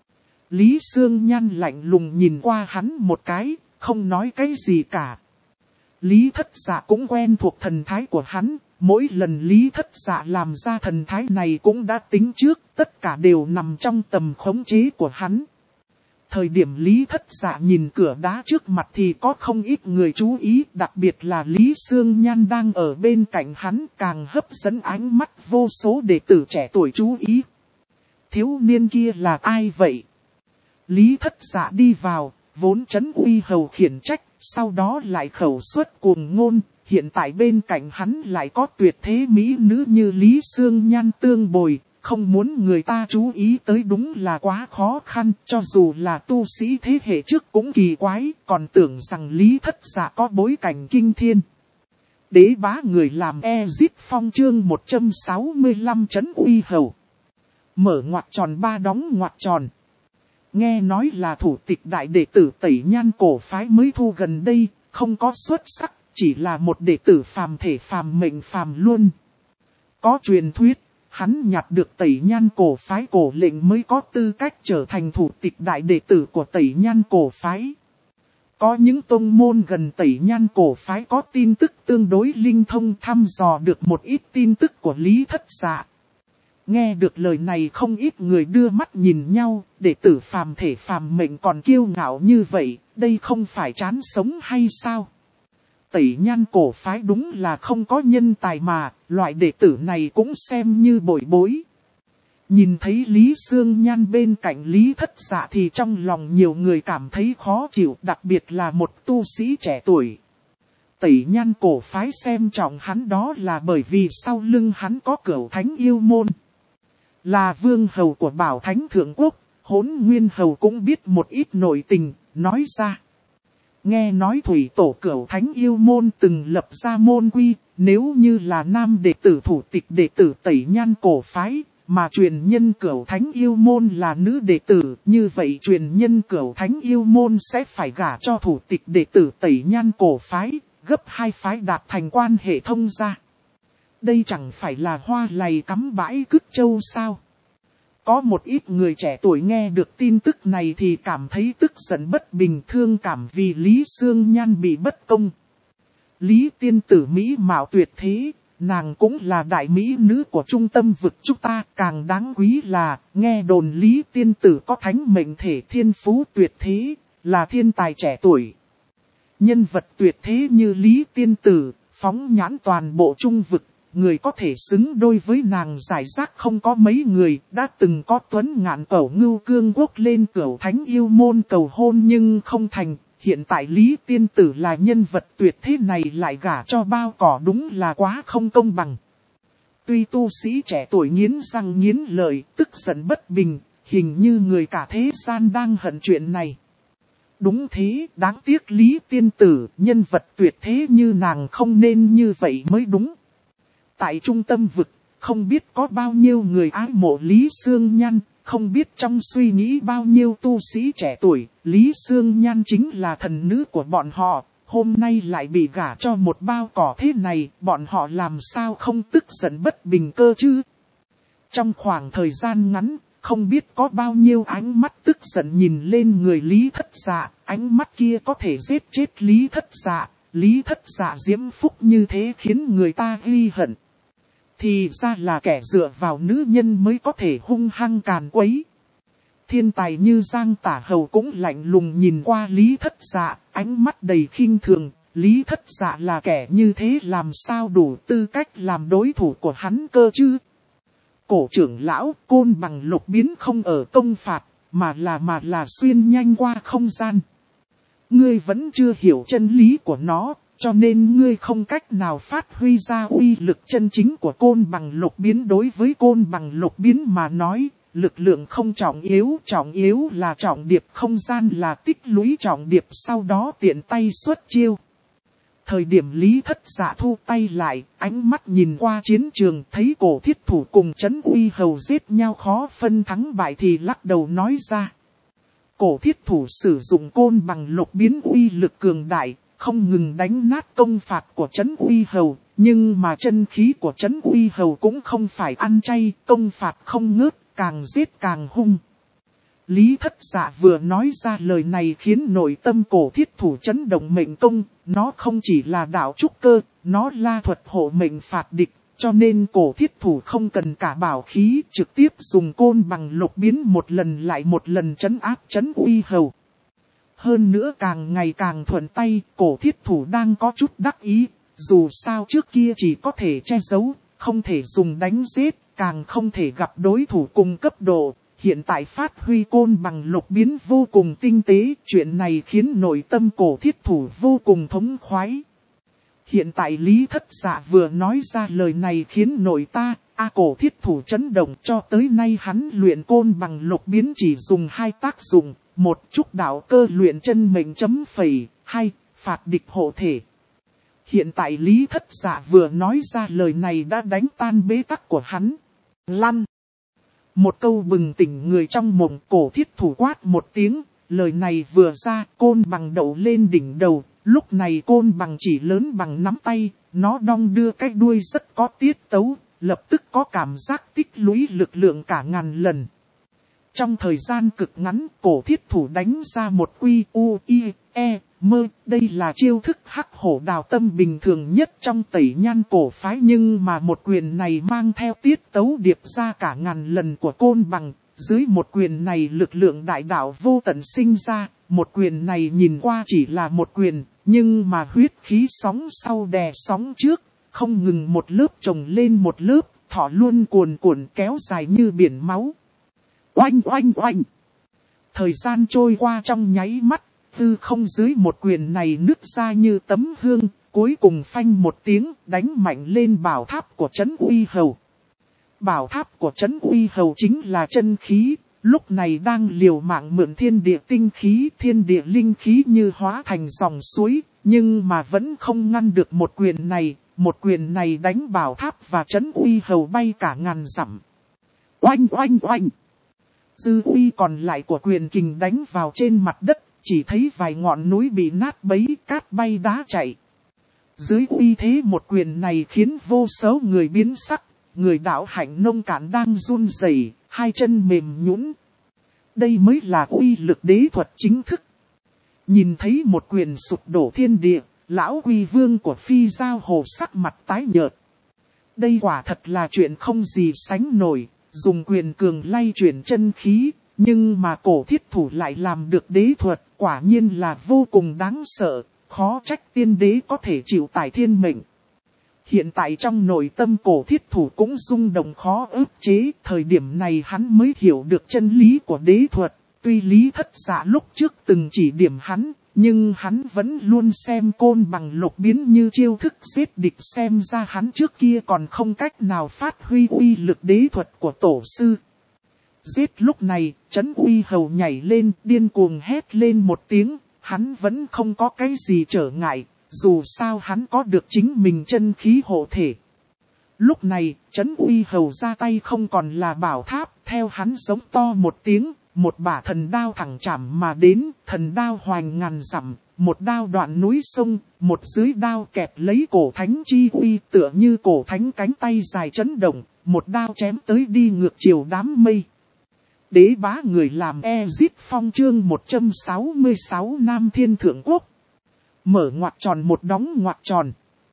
Lý Sương Nhan lạnh lùng nhìn qua hắn một cái, không nói cái gì cả. Lý Thất Dạ cũng quen thuộc thần thái của hắn, mỗi lần Lý Thất Dạ làm ra thần thái này cũng đã tính trước, tất cả đều nằm trong tầm khống chế của hắn. Thời điểm Lý Thất Dạ nhìn cửa đá trước mặt thì có không ít người chú ý, đặc biệt là Lý Sương Nhan đang ở bên cạnh hắn, càng hấp dẫn ánh mắt vô số đệ tử trẻ tuổi chú ý. Thiếu niên kia là ai vậy? Lý Thất Dạ đi vào, vốn trấn uy hầu khiển trách, sau đó lại khẩu xuất cuồng ngôn, hiện tại bên cạnh hắn lại có tuyệt thế mỹ nữ như Lý Sương Nhan tương bồi. Không muốn người ta chú ý tới đúng là quá khó khăn, cho dù là tu sĩ thế hệ trước cũng kỳ quái, còn tưởng rằng Lý Thất Dạ có bối cảnh kinh thiên. Đế bá người làm Ezit Phong chương 165 trấn uy hầu. Mở ngoặc tròn ba đóng ngoặc tròn. Nghe nói là thủ tịch đại đệ tử Tẩy Nhan cổ phái mới thu gần đây, không có xuất sắc, chỉ là một đệ tử phàm thể phàm mệnh phàm luôn. Có truyền thuyết. Hắn nhặt được Tẩy Nhan cổ phái cổ lệnh mới có tư cách trở thành thủ tịch đại đệ tử của Tẩy Nhan cổ phái. Có những tông môn gần Tẩy Nhan cổ phái có tin tức tương đối linh thông, thăm dò được một ít tin tức của Lý Thất Dạ. Nghe được lời này không ít người đưa mắt nhìn nhau, đệ tử phàm thể phàm mệnh còn kiêu ngạo như vậy, đây không phải chán sống hay sao? Tẩy Nhan cổ phái đúng là không có nhân tài mà, loại đệ tử này cũng xem như bội bối. Nhìn thấy Lý Sương Nhan bên cạnh Lý Thất Dạ thì trong lòng nhiều người cảm thấy khó chịu, đặc biệt là một tu sĩ trẻ tuổi. Tẩy Nhan cổ phái xem trọng hắn đó là bởi vì sau lưng hắn có Cửu Thánh Yêu Môn. Là vương hầu của Bảo Thánh Thượng Quốc, Hỗn Nguyên hầu cũng biết một ít nội tình, nói ra. Nghe nói thủy tổ Cửu Thánh Yêu Môn từng lập ra môn quy, nếu như là nam đệ tử thủ tịch đệ tử Tẩy Nhan cổ phái, mà truyền nhân Cửu Thánh Yêu Môn là nữ đệ tử, như vậy truyền nhân Cửu Thánh Yêu Môn sẽ phải gả cho thủ tịch đệ tử Tẩy Nhan cổ phái, gấp hai phái đạt thành quan hệ thông gia. Đây chẳng phải là hoa lầy cắm bãi cứt châu sao? Có một ít người trẻ tuổi nghe được tin tức này thì cảm thấy tức giận bất bình, thương cảm vì Lý Sương Nhan bị bất công. Lý tiên tử Mỹ mạo tuyệt thế, nàng cũng là đại mỹ nữ của trung tâm vực chúng ta, càng đáng quý là nghe đồn Lý tiên tử có thánh mệnh thể thiên phú tuyệt thế, là thiên tài trẻ tuổi. Nhân vật tuyệt thế như Lý tiên tử, phóng nhãn toàn bộ trung vực. Người có thể xứng đôi với nàng giải rác không có mấy người, đã từng có Tuấn Ngạn Cẩu Ngưu Cương Quốc lên Cửu Thánh Yêu Môn cầu hôn nhưng không thành, hiện tại Lý tiên tử là nhân vật tuyệt thế này lại gả cho bao cỏ, đúng là quá không công bằng. Tuy tu sĩ trẻ tuổi nghiến răng nghiến lợi, tức giận bất bình, hình như người cả thế gian đang hận chuyện này. đúng thế, đáng tiếc Lý tiên tử, nhân vật tuyệt thế như nàng không nên như vậy mới đúng. Tại trung tâm vực, không biết có bao nhiêu người ái mộ Lý Sương Nhan, không biết trong suy nghĩ bao nhiêu tu sĩ trẻ tuổi, Lý Sương Nhan chính là thần nữ của bọn họ, hôm nay lại bị gả cho một bao cỏ thế này, bọn họ làm sao không tức giận bất bình cơ chứ? Trong khoảng thời gian ngắn, không biết có bao nhiêu ánh mắt tức giận nhìn lên người Lý Thất Dạ, ánh mắt kia có thể giết chết Lý Thất Dạ diễm phúc như thế khiến người ta ghi hận. Thì ra là kẻ dựa vào nữ nhân mới có thể hung hăng càn quấy. Thiên tài như Giang Tả Hầu cũng lạnh lùng nhìn qua Lý Thất Dạ, ánh mắt đầy khinh thường. Lý Thất Dạ là kẻ như thế làm sao đủ tư cách làm đối thủ của hắn cơ chứ? Cổ trưởng lão Côn Bằng Lục biến không ở công phạt, mà là xuyên nhanh qua không gian. Ngươi vẫn chưa hiểu chân lý của nó, cho nên ngươi không cách nào phát huy ra uy lực chân chính của Côn Bằng Lục biến. Đối với Côn Bằng Lục biến mà nói, lực lượng không trọng yếu là trọng điệp, không gian là tích lũy trọng điệp, sau đó tiện tay xuất chiêu. Thời điểm Lý Thất Dạ thu tay lại, ánh mắt nhìn qua chiến trường, thấy Cổ Thiết Thủ cùng Trấn Uy Hầu giết nhau khó phân thắng bại thì lắc đầu nói ra. Cổ Thiết Thủ sử dụng Côn Bằng Lục biến uy lực cường đại, không ngừng đánh nát công phạt của Trấn Uy Hầu, nhưng mà chân khí của Trấn Uy Hầu cũng không phải ăn chay, công phạt không ngớt, càng giết càng hung. Lý Thất Dạ vừa nói ra lời này khiến nội tâm Cổ Thiết Thủ chấn động mệnh công, nó không chỉ là đạo trúc cơ, nó là thuật hộ mệnh phạt địch, cho nên Cổ Thiết Thủ không cần cả bảo khí, trực tiếp dùng Côn Bằng Lục biến một lần lại một lần trấn áp Trấn Uy Hầu. Hơn nữa càng ngày càng thuận tay, Cổ Thiết Thủ đang có chút đắc ý, dù sao trước kia chỉ có thể che giấu, không thể dùng đánh giết, càng không thể gặp đối thủ cùng cấp độ. Hiện tại phát huy Côn Bằng Lục biến vô cùng tinh tế, chuyện này khiến nội tâm Cổ Thiết Thủ vô cùng thống khoái. Hiện tại Lý Thất Dạ vừa nói ra lời này khiến nội ta, Cổ Thiết Thủ chấn động. Cho tới nay hắn luyện Côn Bằng Lục biến chỉ dùng 2 tác dụng, 1 trúc đạo cơ luyện chân mệnh chấm phẩy, 2 phạt địch hộ thể. Hiện tại Lý Thất Dạ vừa nói ra lời này đã đánh tan bế tắc của hắn. Lăn! Một câu bừng tỉnh người trong mộng. Cổ Thiết Thủ quát một tiếng, lời này vừa ra, côn bằng đậu lên đỉnh đầu, lúc này côn bằng chỉ lớn bằng nắm tay, nó đong đưa cái đuôi rất có tiết tấu, lập tức có cảm giác tích lũy lực lượng cả ngàn lần. Trong thời gian cực ngắn, Cổ Thiết Thủ đánh ra một quy u i e mơ, đây là chiêu thức hắc hổ đào tâm bình thường nhất trong Tẩy Nhan cổ phái, nhưng mà một quyền này mang theo tiết tấu điệp ra cả ngàn lần của côn bằng, dưới một quyền này lực lượng đại đạo vô tận sinh ra, một quyền này nhìn qua chỉ là một quyền, nhưng mà huyết khí sóng sau đè sóng trước, không ngừng một lớp chồng lên một lớp, thọ luôn cuồn cuộn kéo dài như biển máu. Oanh oanh oanh! Thời gian trôi qua trong nháy mắt, hư không dưới một quyền này nứt ra như tấm hương, cuối cùng phanh một tiếng đánh mạnh lên bảo tháp của Trấn Uy Hầu. Bảo tháp của Trấn Uy Hầu chính là chân khí, lúc này đang liều mạng mượn thiên địa tinh khí, thiên địa linh khí như hóa thành dòng suối, nhưng mà vẫn không ngăn được một quyền này đánh bảo tháp và Trấn Uy Hầu bay cả ngàn dặm. Oanh oanh oanh! Dư uy còn lại của quyền kình đánh vào trên mặt đất, chỉ thấy vài ngọn núi bị nát bấy, cát bay đá chạy. Dưới uy thế một quyền này khiến vô số người biến sắc, người đạo hạnh nông cạn đang run rẩy, hai chân mềm nhũn. Đây mới là uy lực đế thuật chính thức. Nhìn thấy một quyền sụp đổ thiên địa, lão Quy Vương của Phi Giao Hồ sắc mặt tái nhợt. Đây quả thật là chuyện không gì sánh nổi, dùng quyền cường lay chuyển chân khí, nhưng mà Cổ Thiết Thủ lại làm được đế thuật, quả nhiên là vô cùng đáng sợ, khó trách tiên đế có thể chịu tải thiên mệnh. Hiện tại trong nội tâm Cổ Thiết Thủ cũng rung động khó ức chế, thời điểm này hắn mới hiểu được chân lý của đế thuật, tuy Lý Thất Dạ lúc trước từng chỉ điểm hắn, nhưng hắn vẫn luôn xem Côn Bằng Lục biến như chiêu thức giết địch, xem ra hắn trước kia còn không cách nào phát huy uy lực đế thuật của tổ sư. Giết lúc này, Trấn Uy Hầu nhảy lên, điên cuồng hét lên một tiếng, hắn vẫn không có cái gì trở ngại, dù sao hắn có được chính mình chân khí hộ thể. Lúc này, Trấn Uy Hầu ra tay không còn là bảo tháp, theo hắn giống to một tiếng, một bả thần đao thẳng chạm mà đến, thần đao hoành ngàn dặm, một đao đoạn núi sông, một dưới đao kẹp lấy cổ thánh chi uy tựa như cổ thánh cánh tay dài chấn động, một đao chém tới đi ngược chiều đám mây. Đế bá người làm Ezip Phong chương 166 Nam Thiên Thượng Quốc. Mở ngoặc tròn một đóng ngoặc tròn.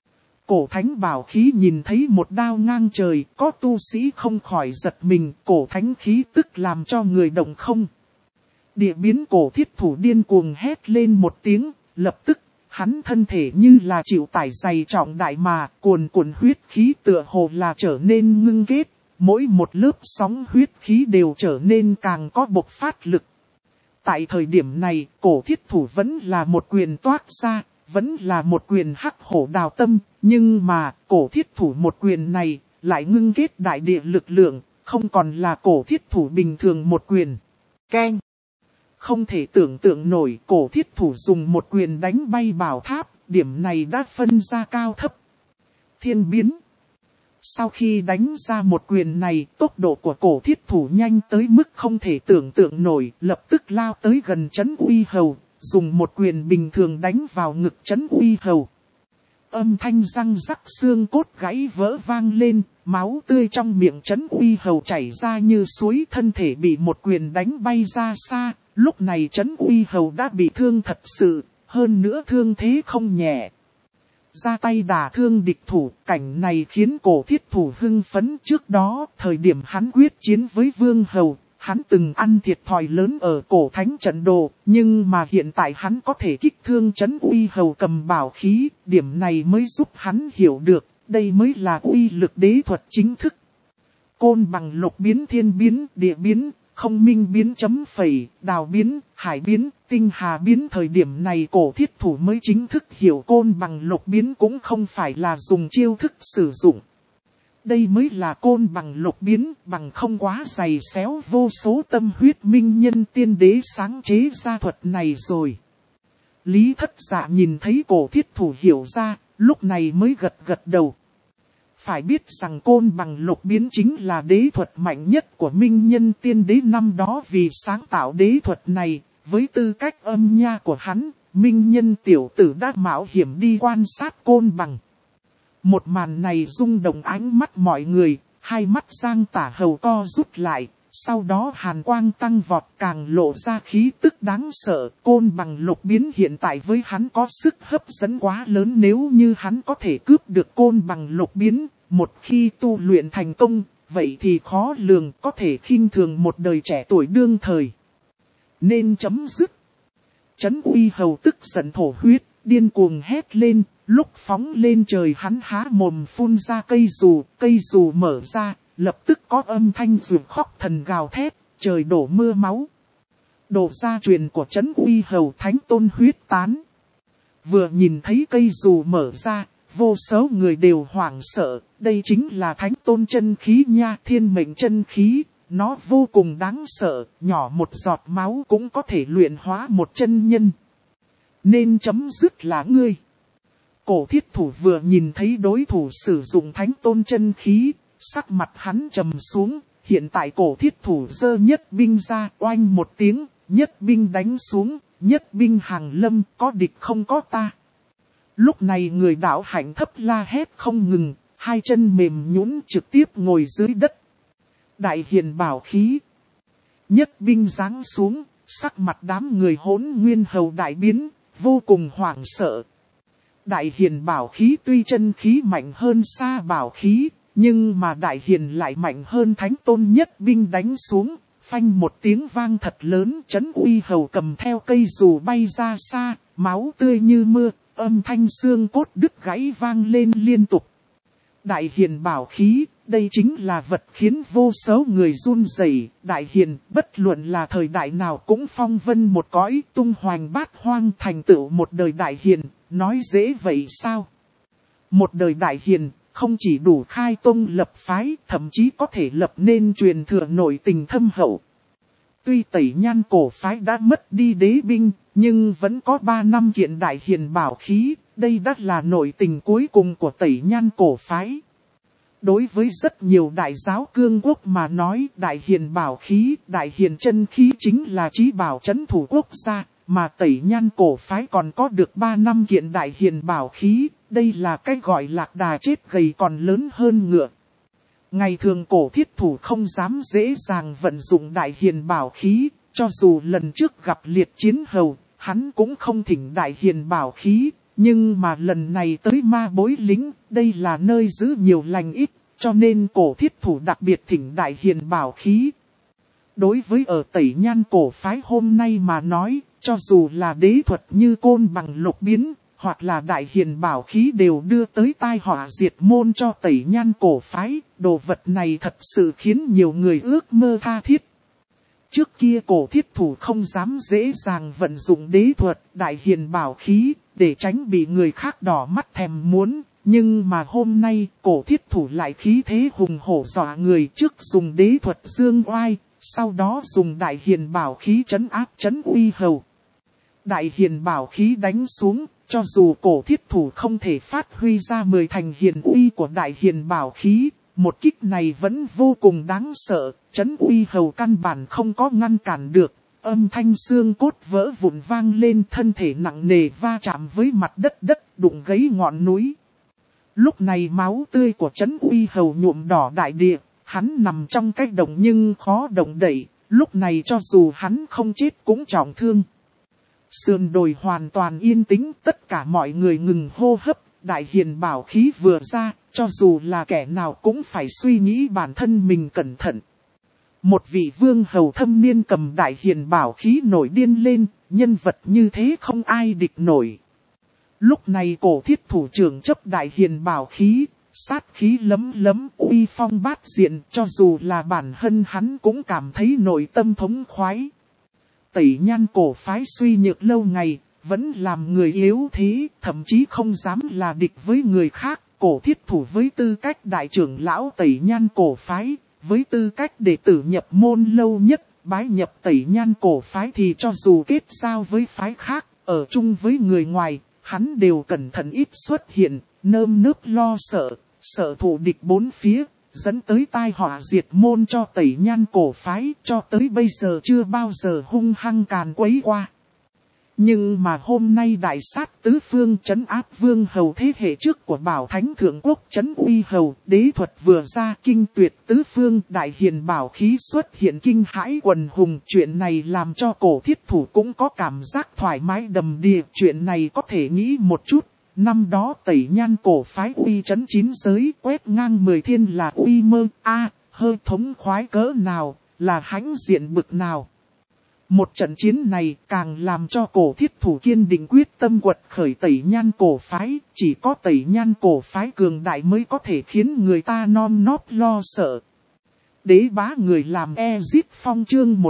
Cổ thánh bảo khí nhìn thấy một đao ngang trời, có tu sĩ không khỏi giật mình, cổ thánh khí tức làm cho người động không. Địa biến cổ thiết thủ điên cuồng hét lên một tiếng, lập tức, hắn thân thể như là chịu tải dày trọng đại mà, cuồn cuộn huyết khí tựa hồ là trở nên ngưng kết, mỗi một lớp sóng huyết khí đều trở nên càng có bộc phát lực. Tại thời điểm này, cổ thiết thủ vẫn là một quyền toát ra, vẫn là một quyền hắc hổ đào tâm, nhưng mà, cổ thiết thủ một quyền này, lại ngưng kết đại địa lực lượng, không còn là cổ thiết thủ bình thường một quyền. Keng! Không thể tưởng tượng nổi, cổ thiết thủ dùng một quyền đánh bay bảo tháp, điểm này đã phân ra cao thấp. Thiên biến! Sau khi đánh ra một quyền này, tốc độ của cổ thiết thủ nhanh tới mức không thể tưởng tượng nổi, lập tức lao tới gần Trấn Uy Hầu, dùng một quyền bình thường đánh vào ngực Trấn Uy Hầu. Âm thanh răng rắc xương cốt gãy vỡ vang lên, máu tươi trong miệng Trấn Uy Hầu chảy ra như suối, thân thể bị một quyền đánh bay ra xa. Lúc này Trấn Uy Hầu đã bị thương thật sự, hơn nữa thương thế không nhẹ. Ra tay đả thương địch thủ, cảnh này khiến cổ thiết thủ hưng phấn. Trước đó, thời điểm hắn quyết chiến với Vương Hầu, hắn từng ăn thiệt thòi lớn ở cổ thánh trận đồ, nhưng mà hiện tại hắn có thể kích thương Trấn Uy Hầu cầm bảo khí, điểm này mới giúp hắn hiểu được, đây mới là uy lực đế thuật chính thức. Côn bằng lục biến, thiên biến, địa biến, không minh biến chấm phẩy, đào biến, hải biến, tinh hà biến. Thời điểm này cổ thiết thủ mới chính thức hiểu côn bằng lục biến cũng không phải là dùng chiêu thức sử dụng. Đây mới là côn bằng lục biến, bằng không quá dày xéo vô số tâm huyết minh nhân tiên đế sáng chế ra thuật này rồi. Lý Thất Dạ nhìn thấy cổ thiết thủ hiểu ra, lúc này mới gật gật đầu. Phải biết rằng côn bằng lục biến chính là đế thuật mạnh nhất của minh nhân tiên đế năm đó, vì sáng tạo đế thuật này, với tư cách âm nha của hắn, minh nhân tiểu tử đã mạo hiểm đi quan sát côn bằng. Một màn này rung động ánh mắt mọi người, hai mắt Giang Tả Hầu co rút lại, sau đó hàn quang tăng vọt càng lộ ra khí tức đáng sợ. Côn bằng lục biến hiện tại với hắn có sức hấp dẫn quá lớn, nếu như hắn có thể cướp được côn bằng lục biến, một khi tu luyện thành công, vậy thì khó lường, có thể khinh thường một đời trẻ tuổi đương thời. Nên chấm dứt. Trấn Uy Hầu tức giận thổ huyết, điên cuồng hét lên, lúc phóng lên trời hắn há mồm phun ra cây dù mở ra, lập tức có âm thanh ruột khóc thần gào thét, trời đổ mưa máu. Độ gia truyền của Trấn Uy Hầu thánh tôn huyết tán. Vừa nhìn thấy cây dù mở ra, vô số người đều hoảng sợ, đây chính là thánh tôn chân khí nha, thiên mệnh chân khí, nó vô cùng đáng sợ, nhỏ một giọt máu cũng có thể luyện hóa một chân nhân. Nên chấm dứt là ngươi. Cổ thiết thủ vừa nhìn thấy đối thủ sử dụng thánh tôn chân khí, sắc mặt hắn trầm xuống, hiện tại cổ thiết thủ giơ nhất binh ra, oanh một tiếng, nhất binh đánh xuống, nhất binh hàng lâm, có địch không có ta. Lúc này người đạo hạnh thấp la hét không ngừng, hai chân mềm nhũn trực tiếp ngồi dưới đất. Đại hiền bảo khí. Nhất binh giáng xuống, sắc mặt đám người Hỗn Nguyên Hầu đại biến, vô cùng hoảng sợ. Đại hiền bảo khí tuy chân khí mạnh hơn xa bảo khí, nhưng mà đại hiền lại mạnh hơn thánh tôn. Nhất binh đánh xuống, phanh một tiếng vang thật lớn, Trấn Uy Hầu cầm theo cây dù bay ra xa, máu tươi như mưa, âm thanh xương cốt đứt gãy vang lên liên tục. Đại hiền bảo khí, đây chính là vật khiến vô số người run rẩy. Đại hiền, bất luận là thời đại nào cũng phong vân một cõi, tung hoành bát hoang, thành tựu một đời đại hiền, nói dễ vậy sao? Một đời đại hiền, không chỉ đủ khai tông lập phái, thậm chí có thể lập nên truyền thừa nội tình thâm hậu. Tuy Tẩy Nhan cổ phái đã mất đi đế binh, nhưng vẫn có 3 năm kiện đại hiền bảo khí, đây đã là nội tình cuối cùng của Tẩy Nhan cổ phái. Đối với rất nhiều đại giáo cương quốc mà nói, đại hiền bảo khí, đại hiền chân khí chính là chí bảo trấn thủ quốc gia, mà Tẩy Nhan cổ phái còn có được 3 năm kiện đại hiền bảo khí, đây là cái gọi lạc đà chết gầy còn lớn hơn ngựa. Ngày thường cổ thiết thủ không dám dễ dàng vận dụng đại hiền bảo khí, cho dù lần trước gặp liệt chiến hầu, hắn cũng không thỉnh đại hiền bảo khí, nhưng mà lần này tới ma bối lính, đây là nơi giữ nhiều lành ít, cho nên cổ thiết thủ đặc biệt thỉnh đại hiền bảo khí. Đối với ở Tẩy Nhan cổ phái hôm nay mà nói, cho dù là đế thuật như côn bằng lục biến, hoặc là đại hiền bảo khí đều đưa tới tai họa diệt môn cho Tẩy Nhan cổ phái, đồ vật này thật sự khiến nhiều người ước mơ tha thiết. Trước kia cổ thiết thủ không dám dễ dàng vận dụng đế thuật, đại hiền bảo khí, để tránh bị người khác đỏ mắt thèm muốn. Nhưng mà hôm nay, cổ thiết thủ lại khí thế hùng hổ dọa người, trước dùng đế thuật dương oai, sau đó dùng đại hiền bảo khí trấn áp trấn uy hầu. Đại hiền bảo khí đánh xuống, cho dù cổ thiết thủ không thể phát huy ra 10 thành hiền uy của đại hiền bảo khí, một kích này vẫn vô cùng đáng sợ, trấn uy hầu căn bản không có ngăn cản được, âm thanh xương cốt vỡ vụn vang lên, thân thể nặng nề va chạm với mặt đất, đất đụng gãy ngọn núi. Lúc này máu tươi của trấn uy hầu nhuộm đỏ đại địa, hắn nằm trong cái động nhưng khó động đậy, lúc này cho dù hắn không chết cũng trọng thương. Sườn đồi hoàn toàn yên tĩnh, tất cả mọi người ngừng hô hấp, đại hiền bảo khí vừa ra, cho dù là kẻ nào cũng phải suy nghĩ bản thân mình cẩn thận. Một vị vương hầu thâm niên cầm đại hiền bảo khí nổi điên lên, nhân vật như thế không ai địch nổi. Lúc này cổ thiết thủ trưởng chấp đại hiền bảo khí, sát khí lấm lấm uy phong bát diện, cho dù là bản thân hắn cũng cảm thấy nội tâm thống khoái. Tẩy Nhan cổ phái suy nhược lâu ngày, vẫn làm người yếu thế, thậm chí không dám là địch với người khác. Cổ thiết thủ với tư cách đại trưởng lão Tẩy Nhan cổ phái, với tư cách đệ tử nhập môn lâu nhất, bái nhập Tẩy Nhan cổ phái thì cho dù kết giao với phái khác, ở chung với người ngoài, hắn đều cẩn thận ít xuất hiện, nơm nớp lo sợ, sợ thù địch bốn phía, dẫn tới tai họa diệt môn cho Tẩy Nhan cổ phái, cho tới bây giờ chưa bao giờ hung hăng càn quấy qua. Nhưng mà hôm nay đại sát tứ phương trấn áp vương hầu thế hệ trước của Bảo Thánh Thượng Quốc trấn uy hầu, đế thuật vừa ra kinh tuyệt tứ phương, đại hiền bảo khí xuất hiện kinh hãi quần hùng. Chuyện này làm cho cổ thiết thủ cũng có cảm giác thoải mái đầm đìa. Chuyện này có thể nghĩ một chút, năm đó Tẩy Nhan cổ phái uy trấn 9 giới, quét ngang 10 thiên là uy mơ, hơi thống khoái cỡ nào, là hãnh diện bực nào. Một trận chiến này càng làm cho cổ thiết thủ kiên định quyết tâm quật khởi Tẩy Nhan cổ phái, chỉ có Tẩy Nhan cổ phái cường đại mới có thể khiến người ta non nót lo sợ. Đế bá người làm Ezit Phong chương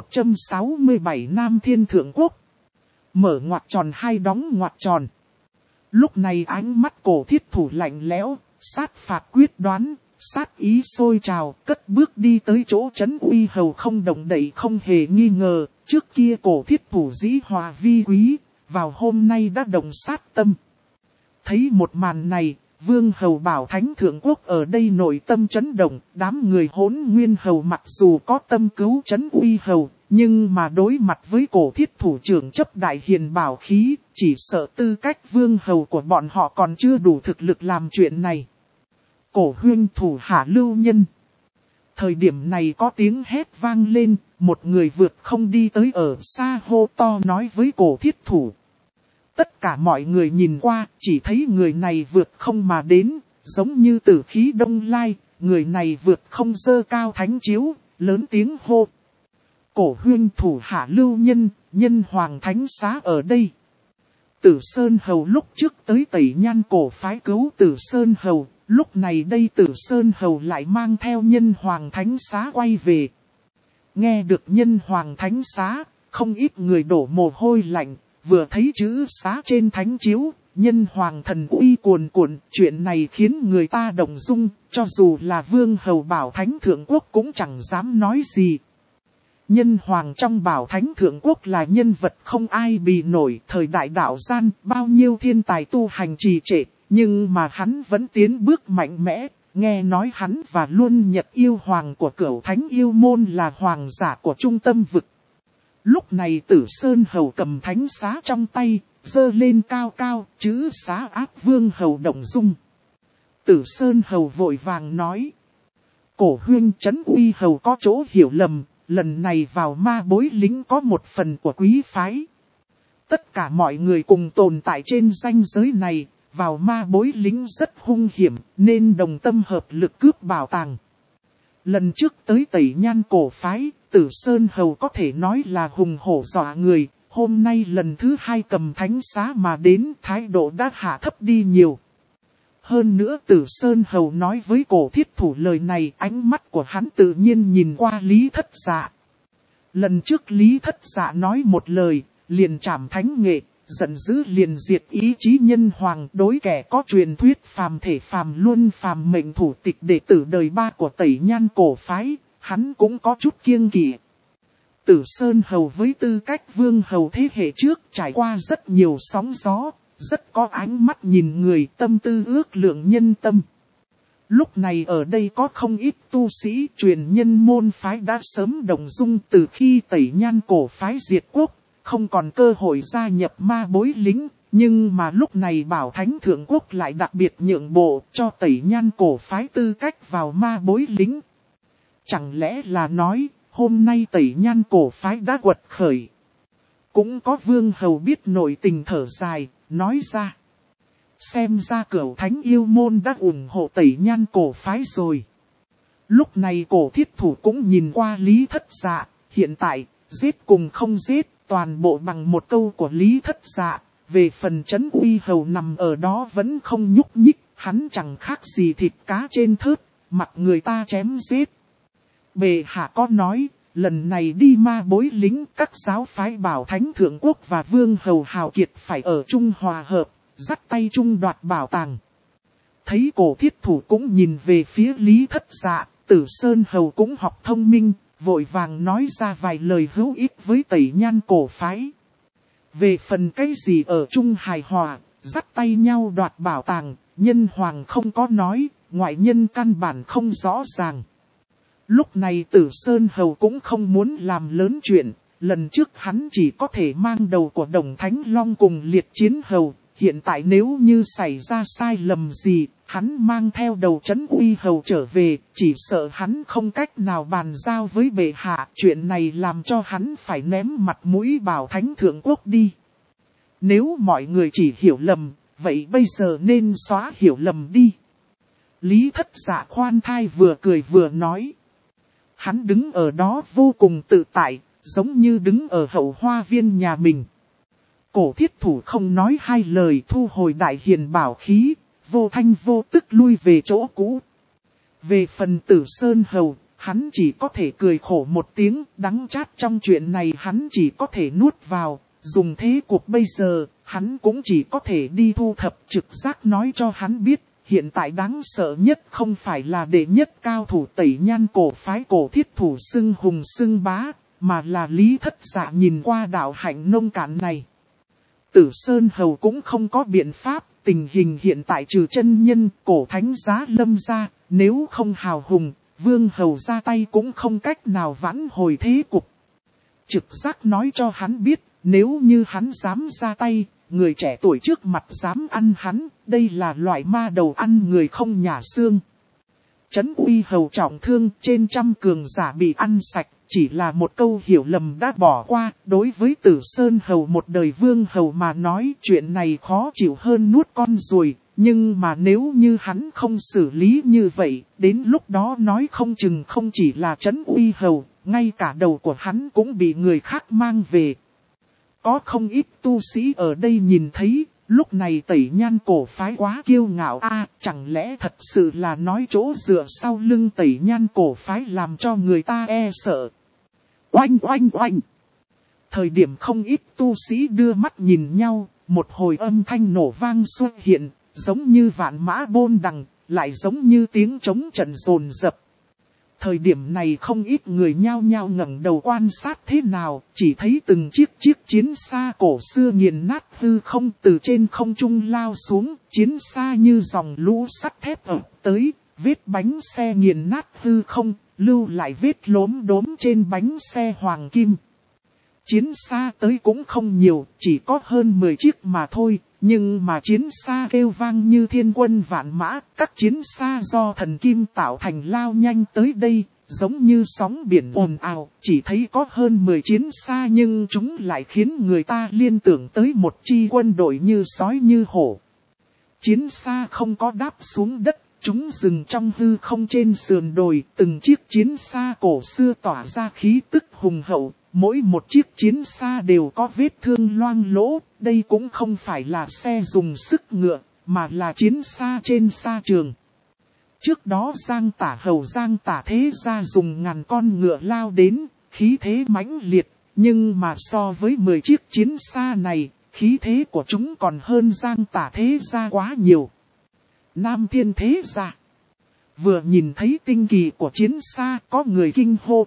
167 Nam Thiên Thượng Quốc. Mở ngoặc tròn hai đóng ngoặc tròn. Lúc này ánh mắt cổ thiết thủ lạnh lẽo, sát phạt quyết đoán, sát ý sôi trào, cất bước đi tới chỗ trấn uy hầu không động đậy không hề nghi ngờ. Trước kia cổ thiết thủ dĩ hòa vi quý, vào hôm nay đã động sát tâm. Thấy một màn này, vương hầu Bảo Thánh Thượng Quốc ở đây nội tâm chấn động, đám người Hỗn Nguyên hầu mặc dù có tâm cứu trấn uy hầu, nhưng mà đối mặt với cổ thiết thủ trưởng chấp đại hiền bảo khí, chỉ sợ tư cách vương hầu của bọn họ còn chưa đủ thực lực làm chuyện này. Cổ huynh thủ hạ lưu nhân. Thời điểm này có tiếng hét vang lên, một người vượt không đi tới ở xa hô to nói với cổ thiết thủ. Tất cả mọi người nhìn qua, chỉ thấy người này vượt không mà đến, giống như tử khí đông lai, người này vượt không dơ cao thánh chiếu, lớn tiếng hô. Cổ huynh thủ hạ lưu nhân, nhân hoàng thánh xá ở đây. Tử Sơn Hầu lúc trước tới Tẩy Nhan cổ phái cứu Tử Sơn Hầu, lúc này đây Tử Sơn Hầu lại mang theo nhân hoàng thánh xá quay về. Nghe được nhân hoàng thánh xá, không ít người đổ mồ hôi lạnh, vừa thấy chữ xá trên thánh chiếu, nhân hoàng thần uy cuồn cuộn, chuyện này khiến người ta động dung, cho dù là vương hầu Bảo Thánh Thượng Quốc cũng chẳng dám nói gì. Nhân hoàng trong Bảo Thánh Thượng Quốc là nhân vật không ai bì nổi, thời đại đạo gian, bao nhiêu thiên tài tu hành trì trệ, nhưng mà hắn vẫn tiến bước mạnh mẽ, nghe nói hắn và Luân Nhật yêu hoàng của Cửu Thánh yêu môn là hoàng giả của trung tâm vực. Lúc này Tử Sơn Hầu cầm thánh xá trong tay, giơ lên cao cao, chữ xá áp Vương Hầu động dung. Tử Sơn Hầu vội vàng nói: Cổ huynh Trấn Uy Hầu có chỗ hiểu lầm, lần này vào ma bối lính có một phần của quý phái. Tất cả mọi người cùng tồn tại trên ranh giới này, vào ma bối lính rất hung hiểm, nên đồng tâm hợp lực cướp bảo tàng. Lần trước tới Tẩy Nhan cổ phái, Tử Sơn Hầu có thể nói là hùng hổ dọa người, hôm nay lần thứ hai cầm thánh xá mà đến, thái độ đã hạ thấp đi nhiều. Hơn nữa Tử Sơn Hầu nói với Cổ Thiết Thủ lời này, ánh mắt của hắn tự nhiên nhìn qua Lý Thất Dạ. Lần trước Lý Thất Dạ nói một lời, liền trảm thánh nghệ, giận dữ liền diệt ý chí nhân hoàng, đối kẻ có truyền thuyết phàm thể phàm luân phàm mệnh thủ tịch đệ tử đời 3 của Tẩy Nhan cổ phái, hắn cũng có chút kiêng kỵ. Tử Sơn Hầu với tư cách Vương Hầu thế hệ trước trải qua rất nhiều sóng gió, rất có ánh mắt nhìn người, tâm tư ước lượng nhân tâm. Lúc này ở đây có không ít tu sĩ truyền nhân môn phái đã sớm động dung từ khi Tẩy Nhan cổ phái diệt quốc, không còn cơ hội gia nhập ma bối lính, nhưng mà lúc này Bảo Thánh Thượng Quốc lại đặc biệt nhượng bộ cho Tẩy Nhan cổ phái tư cách vào ma bối lính. Chẳng lẽ là nói, hôm nay Tẩy Nhan cổ phái đã quật khởi. Cũng có Vương Hầu biết nội tình thở dài, nói ra. Xem ra Cửu Thánh yêu môn đã ủng hộ Tẩy Nhan cổ phái rồi. Lúc này Cổ Thiết Thủ cũng nhìn qua Lý Thất Dạ, hiện tại, giết cùng không giết, toàn bộ bằng một câu của Lý Thất Dạ. Về phần Trấn Uy Hầu nằm ở đó vẫn không nhúc nhích, hắn chẳng khác gì thịt cá trên thớt, mặc người ta chém giết. Bệ hạ có nói, lần này đi ma bối lính, các giáo phái Bảo Thánh Thượng Quốc và Vương Hầu hào kiệt phải ở chung hòa hợp, dắt tay chung đoạt bảo tàng. Thấy Cổ Thiết Thủ cũng nhìn về phía Lý Thất Dạ, Tử Sơn Hầu cũng học thông minh, vội vàng nói ra vài lời hữu ích với Tẩy Nhan cổ phái. Về phần cái gì ở chung hài hòa, dắt tay nhau đoạt bảo tàng, nhân hoàng không có nói, ngoại nhân căn bản không rõ ràng. Lúc này Tử Sơn Hầu cũng không muốn làm lớn chuyện, lần trước hắn chỉ có thể mang đầu của Đồng Thánh Long cùng Liệt Chiến Hầu, hiện tại nếu như xảy ra sai lầm gì, hắn mang theo đầu Trấn Uy Hầu trở về, chỉ sợ hắn không cách nào bàn giao với bệ hạ, chuyện này làm cho hắn phải ném mặt mũi Bảo Thánh Thượng Quốc đi. Nếu mọi người chỉ hiểu lầm, vậy bây giờ nên xóa hiểu lầm đi. Lý Thất Dạ khoan thai vừa cười vừa nói. Hắn đứng ở đó vô cùng tự tại, giống như đứng ở hậu hoa viên nhà mình. Cổ Thiết Thủ không nói hai lời, thu hồi đại hiền bảo khí, vô thanh vô tức lui về chỗ cũ. Về phần Tử Sơn Hầu, hắn chỉ có thể cười khổ một tiếng, đắng chát trong chuyện này hắn chỉ có thể nuốt vào. Dùng thế cuộc bây giờ, hắn cũng chỉ có thể đi thu thập, trực giác nói cho hắn biết. Hiện tại đáng sợ nhất không phải là đệ nhất cao thủ Tẩy Nhan cổ phái Cổ Thiết Thủ xưng hùng xưng bá, mà là Lý Thất Dạ nhìn qua đạo hạnh nông cạn này. Tử Sơn Hầu cũng không có biện pháp, tình hình hiện tại trừ chân nhân Cổ Thánh Giá Lâm ra, nếu không hào hùng, Vương Hầu ra tay cũng không cách nào vãn hồi thế cục. Trực giác nói cho hắn biết, nếu như hắn dám ra tay, người trẻ tuổi trước mặt dám ăn hắn, đây là loại ma đầu ăn người không nhả xương. Trấn Uy Hầu trọng thương, trên trăm cường giả bị ăn sạch, chỉ là một câu hiểu lầm đã bỏ qua. Đối với Tử Sơn Hầu một đời Vương Hầu mà nói, chuyện này khó chịu hơn nuốt con ruồi. Nhưng mà nếu như hắn không xử lý như vậy, đến lúc đó nói không chừng không chỉ là Trấn Uy Hầu, ngay cả đầu của hắn cũng bị người khác mang về. Có không ít tu sĩ ở đây nhìn thấy, lúc này Tẩy Nhan cổ phái quá kiêu ngạo chẳng lẽ thật sự là nói chỗ dựa sau lưng Tẩy Nhan cổ phái làm cho người ta e sợ. Oanh oanh oanh! Thời điểm không ít tu sĩ đưa mắt nhìn nhau, một hồi âm thanh nổ vang xuất hiện, giống như vạn mã bôn đằng, lại giống như tiếng trống trận dồn dập. Thời điểm này không ít người nhao nhao ngẩng đầu quan sát thế nào, chỉ thấy từng chiếc chiến xa cổ xưa nghiền nát hư không từ trên không trung lao xuống, chiến xa như dòng lũ sắt thép ập tới, vết bánh xe nghiền nát hư không, lưu lại vết lốm đốm trên bánh xe hoàng kim. Chiến xa tới cũng không nhiều, chỉ có hơn 10 chiếc mà thôi, nhưng mà chiến xa kêu vang như thiên quân vạn mã, các chiến xa do thần kim tạo thành lao nhanh tới đây, giống như sóng biển ồn ào, chỉ thấy có hơn 10 chiến xa nhưng chúng lại khiến người ta liên tưởng tới một chi quân đội như sói như hổ. Chiến xa không có đáp xuống đất, chúng dừng trong hư không trên sườn đồi, từng chiếc chiến xa cổ xưa tỏa ra khí tức hùng hậu. Mỗi một chiếc chiến xa đều có vết thương loang lỗ, đây cũng không phải là xe dùng sức ngựa, mà là chiến xa trên xa trường. Trước đó Giang Tả Hầu Giang Tả Thế Gia dùng ngàn con ngựa lao đến, khí thế mãnh liệt, nhưng mà so với 10 chiếc chiến xa này, khí thế của chúng còn hơn Giang Tả Thế Gia quá nhiều. Nam Thiên Thế Gia vừa nhìn thấy tinh kỳ của chiến xa có người kinh hô.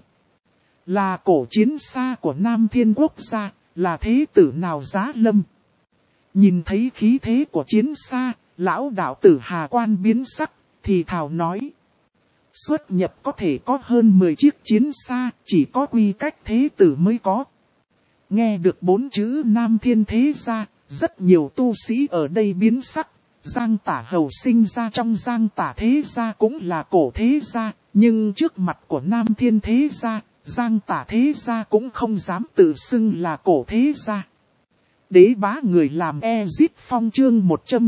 Là cổ chiến xa của Nam Thiên Quốc gia, là thế tử nào Giá Lâm. Nhìn thấy khí thế của chiến xa, lão đạo tử Hà Quan biến sắc, thì thào nói. Xuất nhập có thể có hơn 10 chiếc chiến xa, chỉ có quy cách thế tử mới có. Nghe được 4 chữ Nam Thiên Thế Gia, rất nhiều tu sĩ ở đây biến sắc. Giang Tả Hầu sinh ra trong Giang Tả Thế Gia cũng là cổ thế gia, nhưng trước mặt của Nam Thiên Thế Gia, Giang Tả Thế Gia cũng không dám tự xưng là cổ thế gia. Đế bá người làm Ezit Phong chương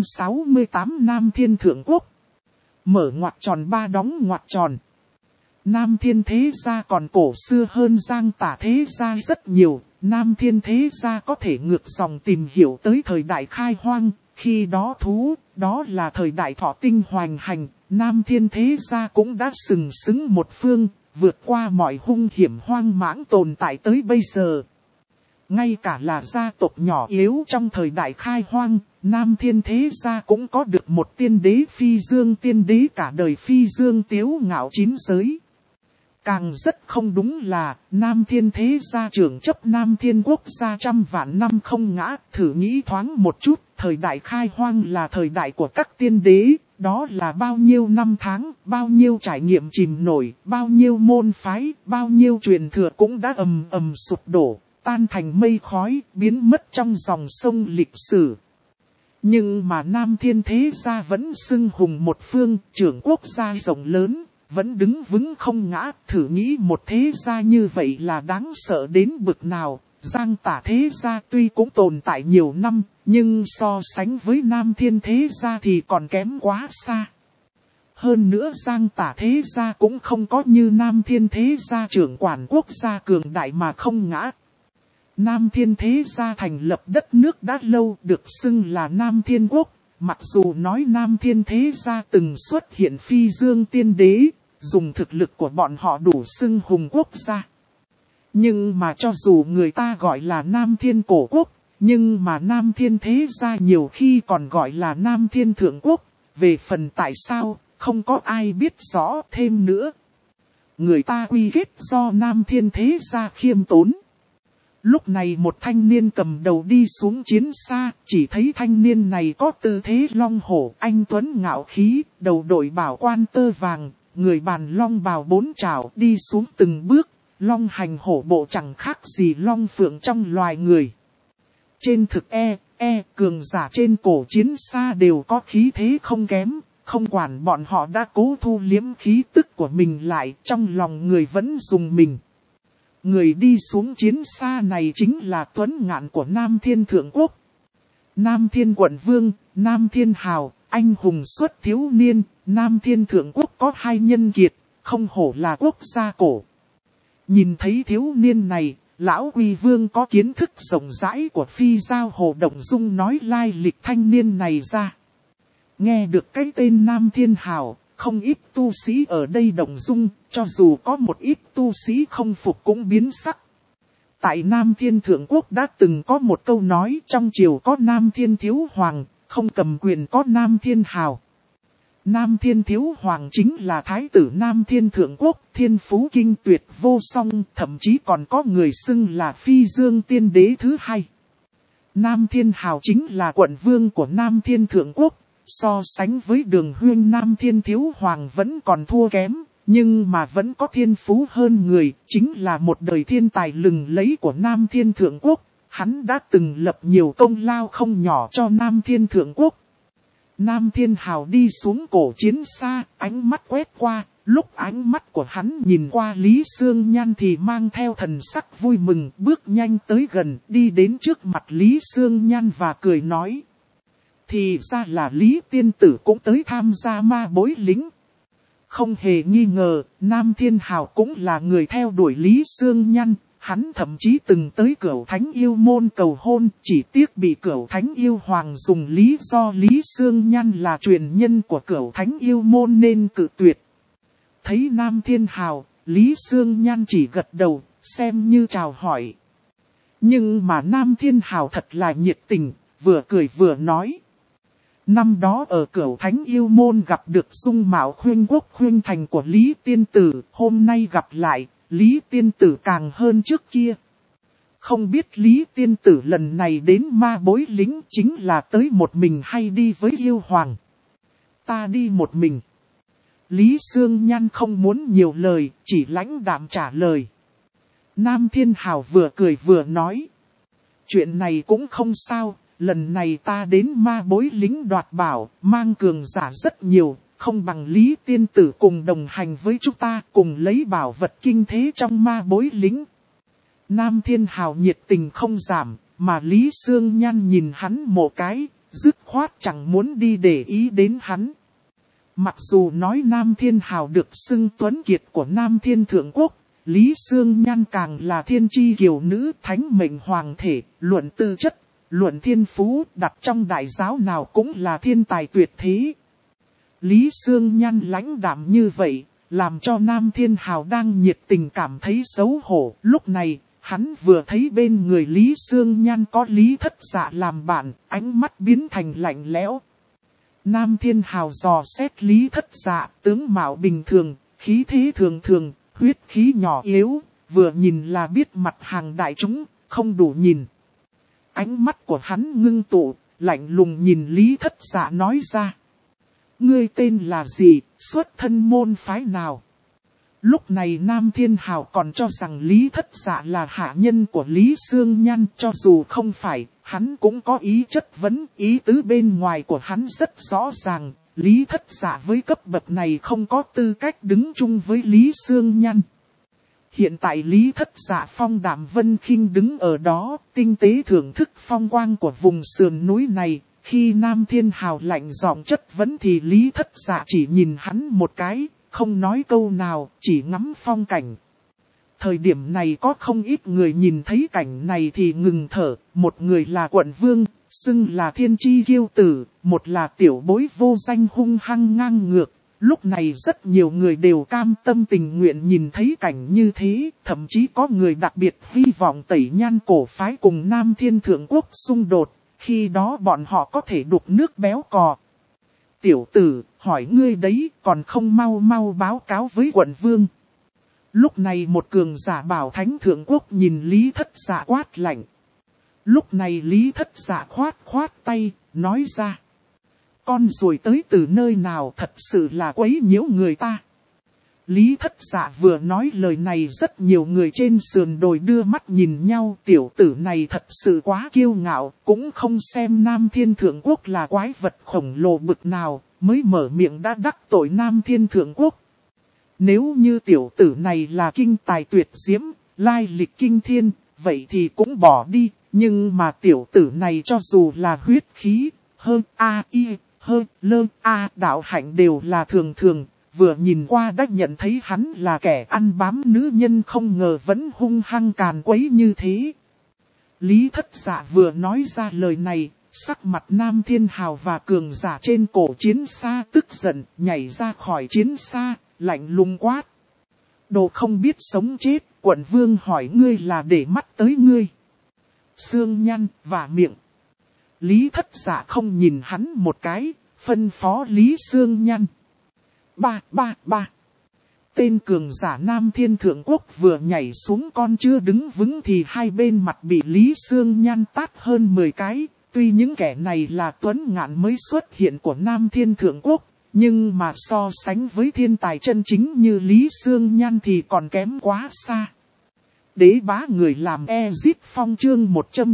168 Nam Thiên Thượng Quốc. Mở ngoặc tròn ba đóng ngoặc tròn. Nam Thiên Thế Gia còn cổ xưa hơn Giang Tả Thế Gia rất nhiều. Nam Thiên Thế Gia có thể ngược dòng tìm hiểu tới thời đại khai hoang. Khi đó đó là thời đại Thọ Tinh hoành hành. Nam Thiên Thế Gia cũng đã sừng sững một phương. Vượt qua mọi hung hiểm hoang mãng tồn tại tới bây giờ. Ngay cả là gia tộc nhỏ yếu trong thời đại khai hoang, Nam Thiên Thế Gia cũng có được một tiên đế phi dương tiên đế cả đời phi dương tiếu ngạo chín giới. Càng rất không đúng là, Nam Thiên Thế Gia trưởng chấp Nam Thiên Quốc gia trăm vạn năm không ngã, thử nghĩ thoáng một chút, thời đại khai hoang là thời đại của các tiên đế. Đó là bao nhiêu năm tháng, bao nhiêu trải nghiệm chìm nổi, bao nhiêu môn phái, bao nhiêu truyền thừa cũng đã ầm ầm sụp đổ, tan thành mây khói, biến mất trong dòng sông lịch sử. Nhưng mà Nam Thiên Thế Gia vẫn xưng hùng một phương, trưởng quốc gia rộng lớn, vẫn đứng vững không ngã, thử nghĩ một thế gia như vậy là đáng sợ đến bực nào. Giang Tả Thế Gia tuy cũng tồn tại nhiều năm, nhưng so sánh với Nam Thiên Thế Gia thì còn kém quá xa. Hơn nữa Giang Tả Thế Gia cũng không có như Nam Thiên Thế Gia trưởng quản quốc gia cường đại mà không ngã. Nam Thiên Thế Gia thành lập đất nước đã lâu được xưng là Nam Thiên Quốc, mặc dù nói Nam Thiên Thế Gia từng xuất hiện phi dương tiên đế, dùng thực lực của bọn họ đủ xưng hùng quốc gia. Nhưng mà cho dù người ta gọi là Nam Thiên Cổ Quốc, nhưng mà Nam Thiên Thế Gia nhiều khi còn gọi là Nam Thiên Thượng Quốc. Về phần tại sao, không có ai biết rõ thêm nữa. Người ta quy kết do Nam Thiên Thế Gia khiêm tốn. Lúc này một thanh niên cầm đầu đi xuống chiến xa, chỉ thấy thanh niên này có tư thế long hổ, anh tuấn ngạo khí, đầu đội bảo quan tơ vàng, người bàn long bào 4 trảo đi xuống từng bước. Long hành hổ bộ chẳng khác gì long phượng trong loài người. Trên thực cường giả trên cổ chiến xa đều có khí thế không kém, không quản bọn họ đã cố thu liếm khí tức của mình lại, trong lòng người vẫn dùng mình. Người đi xuống chiến xa này chính là Tuấn Ngạn của Nam Thiên Thượng Quốc. Nam Thiên Quận Vương, Nam Thiên Hào, anh hùng xuất thiếu niên, Nam Thiên Thượng Quốc có 2 nhân kiệt, không hổ là quốc gia cổ. Nhìn thấy thiếu niên này, Lão Uy Vương có kiến thức rộng rãi của Phi Giao Hồ Động Dung nói lai lịch thanh niên này ra. Nghe được cái tên Nam Thiên Hào, không ít tu sĩ ở đây động dung, cho dù có một ít tu sĩ không phục cũng biến sắc. Tại Nam Thiên Thượng Quốc đã từng có một câu nói trong triều có Nam Thiên Thiếu Hoàng, không cầm quyền có Nam Thiên Hào. Nam Thiên Thiếu Hoàng chính là thái tử Nam Thiên Thượng Quốc, thiên phú kinh tuyệt vô song, thậm chí còn có người xưng là Phi Dương Tiên Đế thứ hai. Nam Thiên Hào chính là quận vương của Nam Thiên Thượng Quốc, so sánh với Đường Huyên Nam Thiên Thiếu Hoàng vẫn còn thua kém, nhưng mà vẫn có thiên phú hơn người, chính là một đời thiên tài lừng lẫy của Nam Thiên Thượng Quốc. Hắn đã từng lập nhiều công lao không nhỏ cho Nam Thiên Thượng Quốc. Nam Thiên Hào đi xuống cổ chiến xa, ánh mắt quét qua, lúc ánh mắt của hắn nhìn qua Lý Xương Nhan thì mang theo thần sắc vui mừng, bước nhanh tới gần, đi đến trước mặt Lý Xương Nhan và cười nói. Thì ra là Lý Tiên Tử cũng tới tham gia ma bối lính. Không hề nghi ngờ, Nam Thiên Hào cũng là người theo đuổi Lý Xương Nhan. Hắn thậm chí từng tới Cửu Thánh Yêu Môn cầu hôn, chỉ tiếc bị Cửu Thánh Yêu Hoàng dùng lý do Lý Xương Nhan là truyền nhân của Cửu Thánh Yêu Môn nên cự tuyệt. Thấy Nam Thiên Hào, Lý Xương Nhan chỉ gật đầu, xem như chào hỏi. Nhưng mà Nam Thiên Hào thật là nhiệt tình, vừa cười vừa nói. Năm đó ở Cửu Thánh Yêu Môn gặp được dung mạo khuyên quốc khuyên thành của Lý Tiên Tử, hôm nay gặp lại. Lý Tiên Tử càng hơn trước kia. Không biết Lý Tiên Tử lần này đến ma bối lính chính là tới một mình hay đi với yêu hoàng. Ta đi một mình. Lý Xương Nhan không muốn nhiều lời, chỉ lãnh đạm trả lời. Nam Thiên Hào vừa cười vừa nói. Chuyện này cũng không sao, lần này ta đến ma bối lính đoạt bảo, mang cường giả rất nhiều. Không bằng Lý Tiên Tử cùng đồng hành với chúng ta cùng lấy bảo vật kinh thế trong ma bối lính. Nam Thiên Hào nhiệt tình không giảm, mà Lý Xương Nhan nhìn hắn một cái, dứt khoát chẳng muốn đi để ý đến hắn. Mặc dù nói Nam Thiên Hào được xưng tuấn kiệt của Nam Thiên Thượng Quốc, Lý Xương Nhan càng là thiên chi kiều nữ thánh mệnh hoàng thể, luận tư chất, luận thiên phú đặt trong đại giáo nào cũng là thiên tài tuyệt thế. Lý Xương Nhan lãnh đạm như vậy, làm cho Nam Thiên Hào đang nhiệt tình cảm thấy xấu hổ. Lúc này, hắn vừa thấy bên người Lý Xương Nhan có Lý Thất Dạ làm bạn, ánh mắt biến thành lạnh lẽo. Nam Thiên Hào dò xét Lý Thất Dạ, tướng mạo bình thường, khí thế thường thường, huyết khí nhỏ yếu, vừa nhìn là biết mặt hàng đại chúng, không đủ nhìn. Ánh mắt của hắn ngưng tụ, lạnh lùng nhìn Lý Thất Dạ nói ra. Ngươi tên là gì, xuất thân môn phái nào? Lúc này Nam Thiên Hào còn cho rằng Lý Thất Dạ là hạ nhân của Lý Xương Nhan, cho dù không phải, hắn cũng có ý chất vấn, ý tứ bên ngoài của hắn rất rõ ràng. Lý Thất Dạ với cấp bậc này không có tư cách đứng chung với Lý Xương Nhan. Hiện tại Lý Thất Dạ phong đạm vân khinh đứng ở đó, tinh tế thưởng thức phong quang của vùng sườn núi này. Khi Nam Thiên Hào lạnh giọng chất vấn thì Lý Thất Dạ chỉ nhìn hắn một cái, không nói câu nào, chỉ ngắm phong cảnh. Thời điểm này có không ít người nhìn thấy cảnh này thì ngừng thở, một người là quận vương, xưng là thiên chi kiêu tử, một là tiểu bối vô danh hung hăng ngang ngược. Lúc này rất nhiều người đều cam tâm tình nguyện nhìn thấy cảnh như thế, thậm chí có người đặc biệt hy vọng Tẩy Nhan cổ phái cùng Nam Thiên Thượng Quốc xung đột. Khi đó bọn họ có thể đục nước béo cò. Tiểu tử, hỏi ngươi đấy, còn không mau mau báo cáo với quận vương. Lúc này một cường giả bảo Thánh Thượng Quốc nhìn Lý Thất Dạ quát lạnh. Lúc này Lý Thất Dạ khoát tay, nói ra. Con ruồi tới từ nơi nào thật sự là quấy nhiễu người ta. Lý Thất Dạ vừa nói lời này rất nhiều người trên sườn đồi đưa mắt nhìn nhau. Tiểu tử này thật sự quá kiêu ngạo, cũng không xem Nam Thiên Thượng Quốc là quái vật khổng lồ bực nào, mới mở miệng đã đắc tội Nam Thiên Thượng Quốc. Nếu như tiểu tử này là kinh tài tuyệt diễm, lai lịch kinh thiên, vậy thì cũng bỏ đi. Nhưng mà tiểu tử này cho dù là huyết khí, đạo hạnh đều là thường thường. Vừa nhìn qua đã nhận thấy hắn là kẻ ăn bám nữ nhân, không ngờ vẫn hung hăng càn quấy như thế. Lý Thất Dạ vừa nói ra lời này, sắc mặt Nam Thiên Hào và cường giả trên cổ chiến xa tức giận, nhảy ra khỏi chiến xa, lạnh lùng quát. Đồ không biết sống chết, quận vương hỏi ngươi là để mắt tới ngươi. Xương Nhan và miệng. Lý Thất Dạ không nhìn hắn một cái, phân phó Lý Xương Nhan. ba. Tên cường giả Nam Thiên Thượng Quốc vừa nhảy xuống con chưa đứng vững thì hai bên mặt bị Lý Sương Nhan tát hơn 10 cái. Tuy những kẻ này là tuấn ngạn mới xuất hiện của Nam Thiên Thượng Quốc, nhưng mà so sánh với thiên tài chân chính như Lý Sương Nhan thì còn kém quá xa. Đế bá người làm Exit Phong chương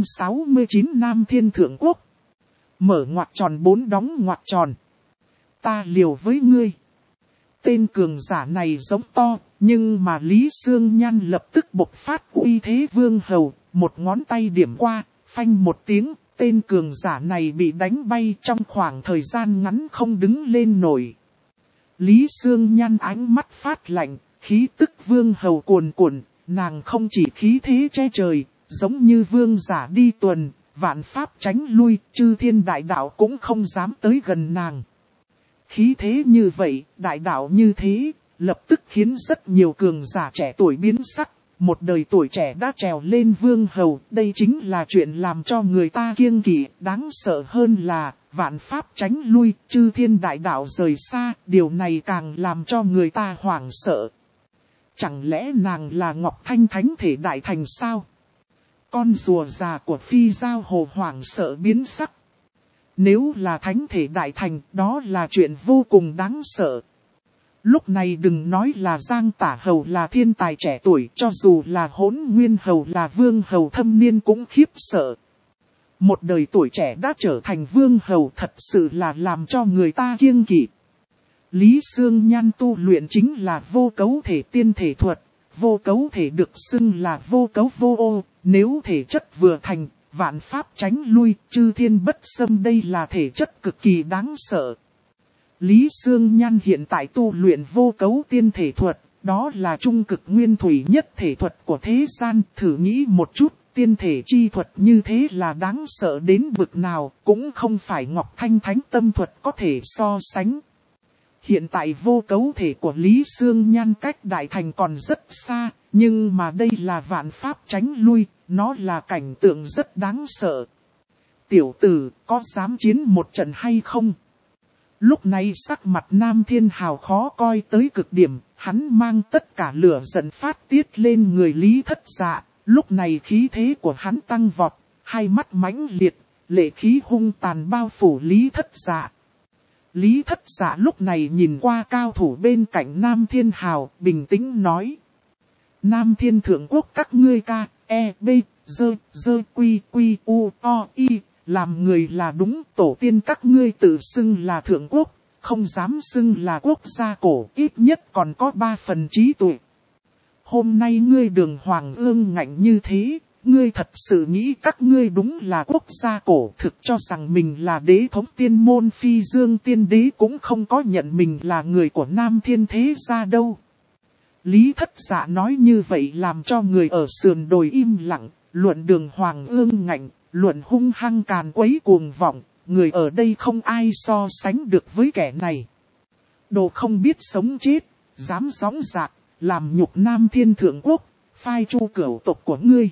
169 Nam Thiên Thượng Quốc. Mở ngoặc tròn 4 đóng ngoặc tròn. Ta liều với ngươi. Tên cường giả này giống to, nhưng mà Lý Sương Nhan lập tức bộc phát uy thế vương hầu, một ngón tay điểm qua, phanh một tiếng, tên cường giả này bị đánh bay trong khoảng thời gian ngắn không đứng lên nổi. Lý Sương Nhan ánh mắt phát lạnh, khí tức vương hầu cuồn cuộn, nàng không chỉ khí thế che trời, giống như vương giả đi tuần, vạn pháp tránh lui, chư thiên đại đạo cũng không dám tới gần nàng. Khí thế như vậy, đại đạo như thế, lập tức khiến rất nhiều cường giả trẻ tuổi biến sắc. Một đời tuổi trẻ đã trèo lên vương hầu, đây chính là chuyện làm cho người ta kiêng kỵ. Đáng sợ hơn là, vạn pháp tránh lui, chư thiên đại đạo rời xa, điều này càng làm cho người ta hoảng sợ. Chẳng lẽ nàng là Ngọc Thanh Thánh Thể Đại Thành sao? Con rùa già của Phi Giao Hồ hoảng sợ biến sắc. Nếu là Thánh Thể Đại Thành, đó là chuyện vô cùng đáng sợ. Lúc này đừng nói là Giang Tả Hầu là thiên tài trẻ tuổi, cho dù là Hỗn Nguyên Hầu là vương hầu thâm niên cũng khiếp sợ. Một đời tuổi trẻ đã trở thành vương hầu thật sự là làm cho người ta kiêng kỵ. Lý Sương Nhan tu luyện chính là vô cấu thể tiên thể thuật, vô cấu thể được xưng là vô cấu vô ô, nếu thể chất vừa thành, vạn pháp tránh lui, chư thiên bất xâm, đây là thể chất cực kỳ đáng sợ. Lý Sương Nhan hiện tại tu luyện vô cấu tiên thể thuật, đó là trung cực nguyên thủy nhất thể thuật của thế gian. Thử nghĩ một chút, tiên thể chi thuật như thế là đáng sợ đến bực nào, cũng không phải Ngọc Thanh Thánh Tâm thuật có thể so sánh. Hiện tại vô cấu thể của Lý Sương Nhan cách đại thành còn rất xa, nhưng mà đây là vạn pháp tránh lui, nó là cảnh tượng rất đáng sợ. Tiểu tử, có dám chiến một trận hay không? Lúc này sắc mặt Nam Thiên Hào khó coi tới cực điểm, hắn mang tất cả lửa giận phát tiết lên người Lý Thất Dạ. Lúc này khí thế của hắn tăng vọt, hai mắt mãnh liệt, lệ khí hung tàn bao phủ Lý Thất Dạ. Lý Thất Dạ lúc này nhìn qua cao thủ bên cạnh Nam Thiên Hào, bình tĩnh nói. Nam Thiên Thượng Quốc các ngươi ca, e, b, dơ, quy, u, o, y, làm người là đúng, tổ tiên các ngươi tự xưng là Thượng Quốc, không dám xưng là quốc gia cổ, ít nhất còn có 3 phần trí tuệ. Hôm nay ngươi Đường Hoàng ương ngạnh như thế, ngươi thật sự nghĩ các ngươi đúng là quốc gia cổ, thực cho rằng mình là đế thống tiên môn Phi Dương tiên đế cũng không có nhận mình là người của Nam Thiên thế gia đâu. Lý Thất Dạ nói như vậy làm cho người ở sườn đồi im lặng, luận Đường Hoàng ương ngạnh, luận hung hăng càn quấy cuồng vọng, người ở đây không ai so sánh được với kẻ này. Đồ không biết sống chết, dám gióng dạc, làm nhục Nam Thiên Thượng Quốc, phai chu cửu tộc của ngươi.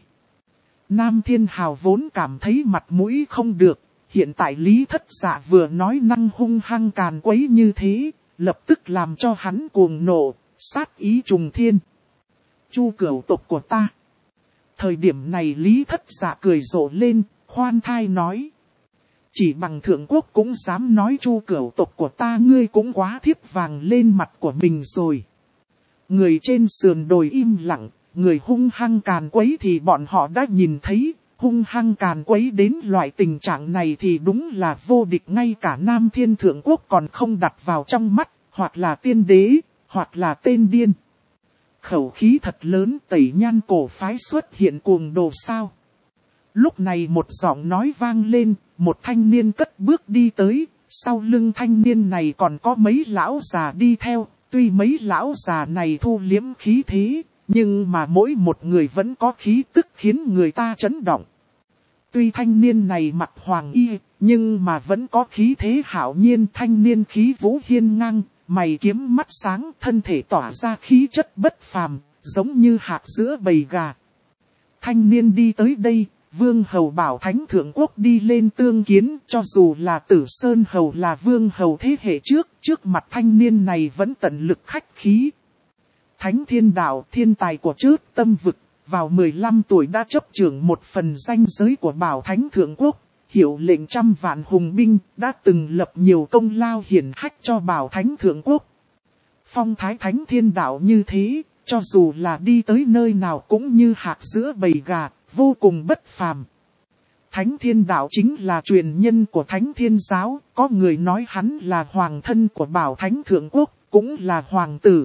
Nam Thiên Hào vốn cảm thấy mặt mũi không được, hiện tại Lý Thất Dạ vừa nói năng hung hăng càn quấy như thế, lập tức làm cho hắn cuồng nộ, sát ý trùng thiên. Chu cửu tộc của ta. Thời điểm này Lý Thất Dạ cười rộ lên, khoan thai nói. Chỉ bằng Thượng Quốc cũng dám nói chu cửu tộc của ta, ngươi cũng quá thiếp vàng lên mặt của mình rồi. Người trên sườn đồi im lặng, người hung hăng càn quấy thì bọn họ đã nhìn thấy, hung hăng càn quấy đến loại tình trạng này thì đúng là vô địch, ngay cả Nam Thiên Thượng Quốc còn không đặt vào trong mắt, hoặc là tiên đế, hoặc là tên điên. Khẩu khí thật lớn, Tẩy Nhan cổ phái xuất hiện cuồng đồ sao. Lúc này một giọng nói vang lên, một thanh niên cất bước đi tới, sau lưng thanh niên này còn có mấy lão già đi theo, tuy mấy lão già này thu liếm khí thế, nhưng mà mỗi một người vẫn có khí tức khiến người ta chấn động. Tuy thanh niên này mặc hoàng y, nhưng mà vẫn có khí thế hạo nhiên, thanh niên khí vũ hiên ngang, mày kiếm mắt sáng, thân thể tỏa ra khí chất bất phàm, giống như hạt giữa bầy gà. Thanh niên đi tới đây, Vương hầu bảo Thánh Thượng Quốc đi lên tương kiến, cho dù là Tử Sơn hầu là vương hầu thế hệ trước mặt thanh niên này vẫn tận lực khách khí. Thánh Thiên Đạo, thiên tài của Trớt Tâm Vực, vào 15 tuổi đã chấp trưởng một phần danh giới của Bảo Thánh Thượng Quốc, hiệu lệnh 100 vạn hùng binh, đã từng lập nhiều công lao hiển hách cho Bảo Thánh Thượng Quốc. Phong thái Thánh Thiên Đạo như thế, cho dù là đi tới nơi nào cũng như hạc giữa bầy gà, vô cùng bất phàm. Thánh Thiên Đạo chính là truyền nhân của Thánh Thiên Giáo, có người nói hắn là hoàng thân của Bảo Thánh Thượng Quốc, cũng là hoàng tử.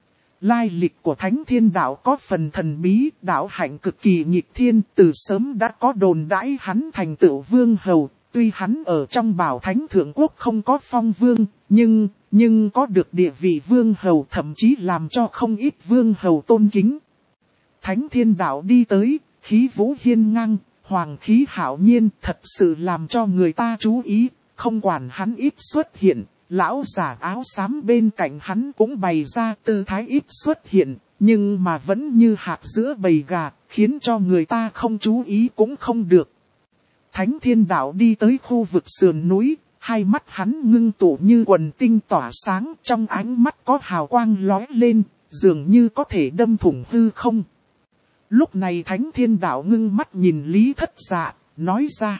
Lai lịch của Thánh Thiên Đạo có phần thần bí, đạo hạnh cực kỳ nghịch thiên, từ sớm đã có đồn đãi hắn thành tựu vương hầu, tuy hắn ở trong Bảo Thánh Thượng Quốc không có phong vương, nhưng có được địa vị vương hầu, thậm chí làm cho không ít vương hầu tôn kính. Thánh Thiên Đạo đi tới, khí vũ hiên ngang, hoàng khí hạo nhiên, thật sự làm cho người ta chú ý, không quản hắn ít xuất hiện. Lão giả áo xám bên cạnh hắn cũng bày ra tư thái ít xuất hiện, nhưng mà vẫn như hạc giữa bầy gà, khiến cho người ta không chú ý cũng không được. Thánh Thiên Đạo đi tới khu vực sườn núi, hai mắt hắn ngưng tụ như quần tinh tỏa sáng, trong ánh mắt có hào quang lóe lên, dường như có thể đâm thủng hư không. Lúc này Thánh Thiên Đạo ngưng mắt nhìn Lý Thất Dạ, nói ra.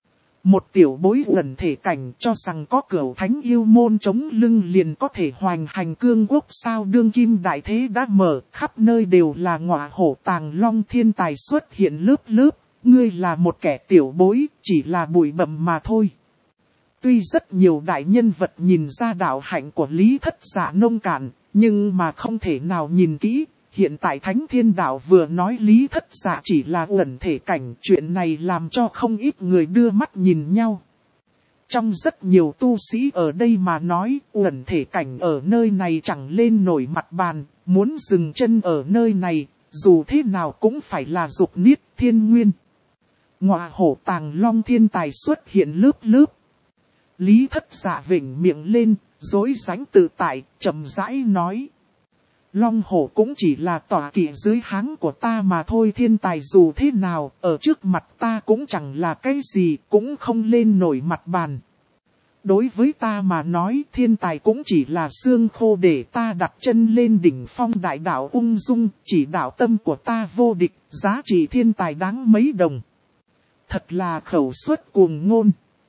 Một tiểu bối ẩn thể cảnh cho rằng có cửu thánh yêu môn chống lưng liền có thể hoành hành cương quốc sao, đương kim đại thế đã mở, khắp nơi đều là ngọa hổ tàng long thiên tài xuất hiện lớp lớp, ngươi là một kẻ tiểu bối, chỉ là bụi bặm mà thôi. Tuy rất nhiều đại nhân vật nhìn ra đạo hạnh của Lý Thất Dạ nông cạn, nhưng mà không thể nào nhìn kỹ. Hiện tại Thánh Thiên Đạo vừa nói Lý Thất Dạ chỉ là ẩn thể cảnh, chuyện này làm cho không ít người đưa mắt nhìn nhau. Trong rất nhiều tu sĩ ở đây mà nói, ẩn thể cảnh ở nơi này chẳng lên nổi mặt bàn, muốn dừng chân ở nơi này, dù thế nào cũng phải là dục niết thiên nguyên. Ngọa hổ tàng long thiên tài xuất hiện lớp lớp. Lý Thất Dạ vểnh miệng lên, dối rãnh tự tại, chậm rãi nói. Long hổ cũng chỉ là tọa kỵ dưới háng của ta mà thôi, thiên tài dù thế nào, ở trước mặt ta cũng chẳng là cái gì, cũng không lên nổi mặt bàn. Đối với ta mà nói, thiên tài cũng chỉ là xương khô để ta đặt chân lên đỉnh phong đại đạo ung dung, chỉ đạo tâm của ta vô địch, giá trị thiên tài đáng mấy đồng. Thật là khẩu suất cuồng ngôn.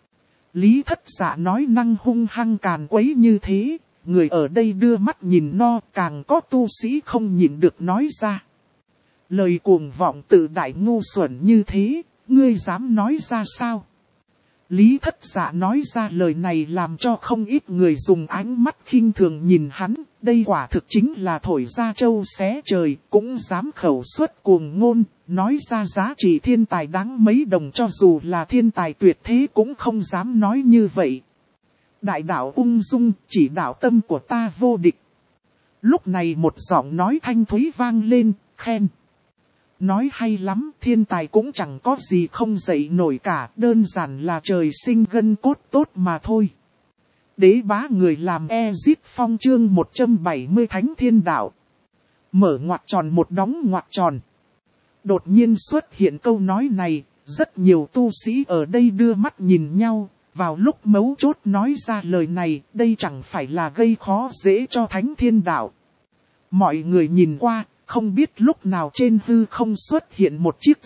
Lý Thất Dạ nói năng hung hăng càn quấy như thế. Người ở đây đưa mắt nhìn no, càng có tu sĩ không nhịn được nói ra. Lời cuồng vọng tự đại ngu xuẩn như thế, ngươi dám nói ra sao? Lý Thất Dạ nói ra lời này làm cho không ít người dùng ánh mắt khinh thường nhìn hắn. Đây quả thực chính là thổi ra trâu xé trời, cũng dám khẩu suất cuồng ngôn, nói ra giá trị thiên tài đáng mấy đồng, cho dù là thiên tài tuyệt thế cũng không dám nói như vậy. Đại đạo ung dung, chỉ đạo tâm của ta vô địch. Lúc này một giọng nói thanh thúy vang lên, khen. Nói hay lắm, thiên tài cũng chẳng có gì không dậy nổi cả, đơn giản là trời sinh gân cốt tốt mà thôi. Đế bá người làm Ezit Phong chương 170 Thánh Thiên Đạo. Mở ngoặc tròn một đóng ngoặc tròn. Đột nhiên xuất hiện câu nói này, rất nhiều tu sĩ ở đây đưa mắt nhìn nhau. Vào lúc mấu chốt nói ra lời này, đây chẳng phải là gây khó dễ cho Thánh Thiên Đạo. Mọi người nhìn qua, không biết lúc nào trên hư không xuất hiện một chiếc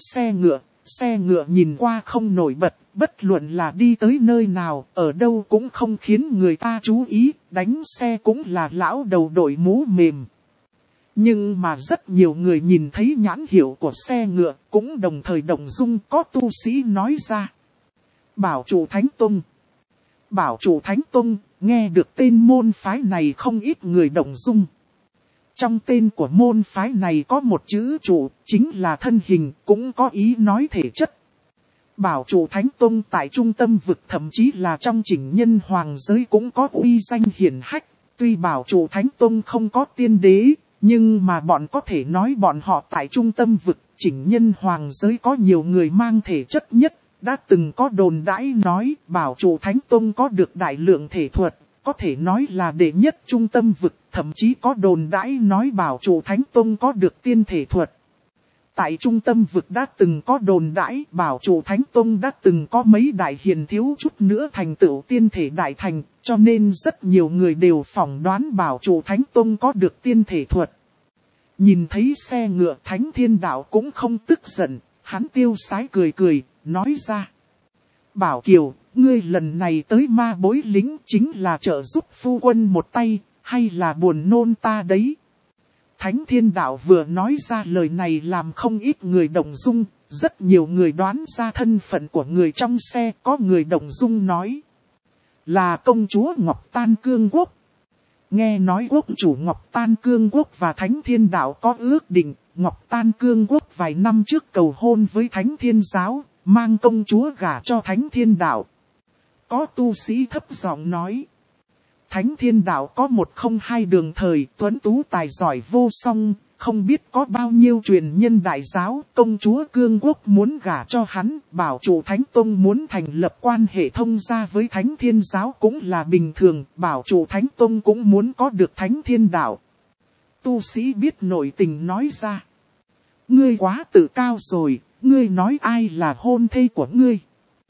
xe ngựa nhìn qua không nổi bật, bất luận là đi tới nơi nào, ở đâu cũng không khiến người ta chú ý, đánh xe cũng là lão đầu đội mũ mềm. Nhưng mà rất nhiều người nhìn thấy nhãn hiệu của xe ngựa, cũng đồng thời động dung, có tu sĩ nói ra. Bảo chủ Thánh Tông. Bảo chủ Thánh Tông, nghe được tên môn phái này không ít người động dung. Trong tên của môn phái này có một chữ chủ, chính là thân hình, cũng có ý nói thể chất. Bảo chủ Thánh Tông tại trung tâm vực, thậm chí là trong chỉnh nhân hoàng giới cũng có uy danh hiển hách. Tuy bảo chủ Thánh Tông không có tiên đế, nhưng mà bọn có thể nói bọn họ tại trung tâm vực, chỉnh nhân hoàng giới có nhiều người mang thể chất nhất. Đã từng có đồn đãi nói bảo chủ Thánh Tông có được đại lượng thể thuật, có thể nói là đệ nhất trung tâm vực, thậm chí có đồn đãi nói bảo chủ Thánh Tông có được tiên thể thuật. tại trung tâm vực đã từng có đồn đãi bảo chủ Thánh Tông đã từng có mấy đại hiền thiếu chút nữa thành tựu tiên thể đại thành, cho nên rất nhiều người đều phỏng đoán bảo chủ Thánh Tông có được tiên thể thuật. Nhìn thấy xe ngựa Thánh Thiên Đạo cũng không tức giận, hắn tiêu sái cười cười, nói ra. Bảo Kiều, ngươi lần này tới ma bối lính chính là trợ giúp phu quân một tay, hay là buồn nôn ta đấy? Thánh Thiên Đạo vừa nói ra lời này làm không ít người động dung, rất nhiều người đoán ra thân phận của người trong xe, có người động dung nói. Là công chúa Ngọc Tan Cương Quốc. Nghe nói quốc chủ Ngọc Tan Cương Quốc và Thánh Thiên Đạo có ước định, Ngọc Tan Cương Quốc vài năm trước cầu hôn với Thánh Thiên Giáo, mang công chúa gả cho Thánh Thiên Đạo. Có tu sĩ thấp giọng nói. Thánh Thiên Đạo có 102 đường thời, tuấn tú tài giỏi vô song, không biết có bao nhiêu truyền nhân đại giáo, công chúa Cương Quốc muốn gả cho hắn, bảo chủ Thánh Tông muốn thành lập quan hệ thông gia với Thánh Thiên Giáo cũng là bình thường, bảo chủ Thánh Tông cũng muốn có được Thánh Thiên Đạo. Tu sĩ biết nội tình nói ra. Ngươi quá tự cao rồi, ngươi nói ai là hôn thê của ngươi?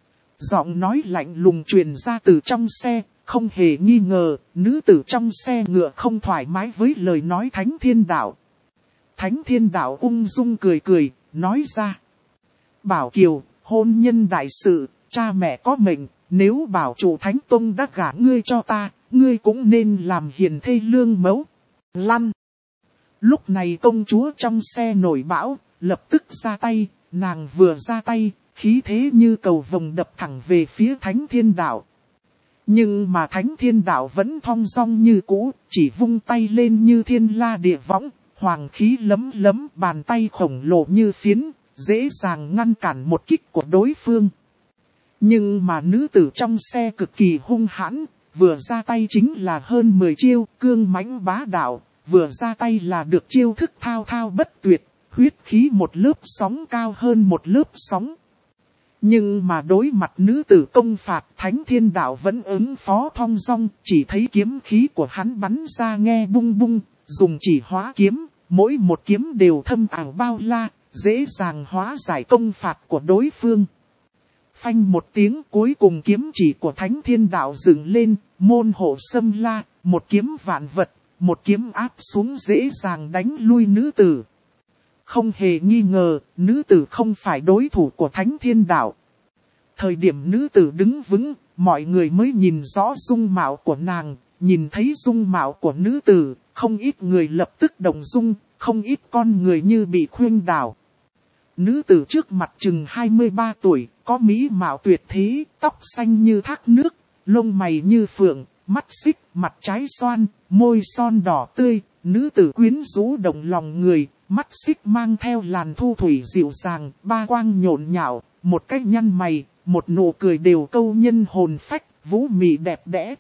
Giọng nói lạnh lùng truyền ra từ trong xe. Không hề nghi ngờ, nữ tử trong xe ngựa không thoải mái với lời nói Thánh Thiên Đạo. Thánh Thiên Đạo ung dung cười cười, nói ra. Bảo Kiều, hôn nhân đại sự, cha mẹ có mệnh, nếu bảo chủ Thánh Tông đã gả ngươi cho ta, ngươi cũng nên làm hiền thê lương mẫu. Lăn. Lúc này công chúa trong xe nổi bão, lập tức ra tay, nàng vừa ra tay, khí thế như cầu vồng đập thẳng về phía Thánh Thiên Đạo. Nhưng mà Thánh Thiên Đạo vẫn thong dong như cũ, chỉ vung tay lên như thiên la địa võng, hoàng khí lấm lấm, bàn tay khổng lồ như phiến, dễ dàng ngăn cản một kích của đối phương. Nhưng mà nữ tử trong xe cực kỳ hung hãn, vừa ra tay chính là hơn 10 chiêu, cương mãnh bá đạo, vừa ra tay là được chiêu thức thao thao bất tuyệt, huyết khí một lớp sóng cao hơn một lớp sóng. Nhưng mà đối mặt nữ tử công phạt, Thánh Thiên Đạo vẫn ứng phó thong dong, chỉ thấy kiếm khí của hắn bắn ra nghe bung bung, dùng chỉ hóa kiếm, mỗi một kiếm đều thâm ảo bao la, dễ dàng hóa giải công phạt của đối phương. Phanh một tiếng, cuối cùng kiếm chỉ của Thánh Thiên Đạo dựng lên, môn hộ xâm la, một kiếm vạn vật, một kiếm áp xuống dễ dàng đánh lui nữ tử. Không hề nghi ngờ, nữ tử không phải đối thủ của Thánh Thiên Đạo. Thời điểm nữ tử đứng vững, mọi người mới nhìn rõ dung mạo của nàng, nhìn thấy dung mạo của nữ tử, không ít người lập tức động dung, không ít con người như bị khuyên đảo. Nữ tử trước mặt chừng 23 tuổi, có mỹ mạo tuyệt thế, tóc xanh như thác nước, lông mày như phượng, mắt xích, mặt trái xoan, môi son đỏ tươi, nữ tử quyến rũ động lòng người. Mắt xích mang theo làn thu thủy dịu dàng, ba quang nhộn nhạo, một cái nhăn mày, một nụ cười đều câu nhân hồn phách, vũ mị đẹp đẽ.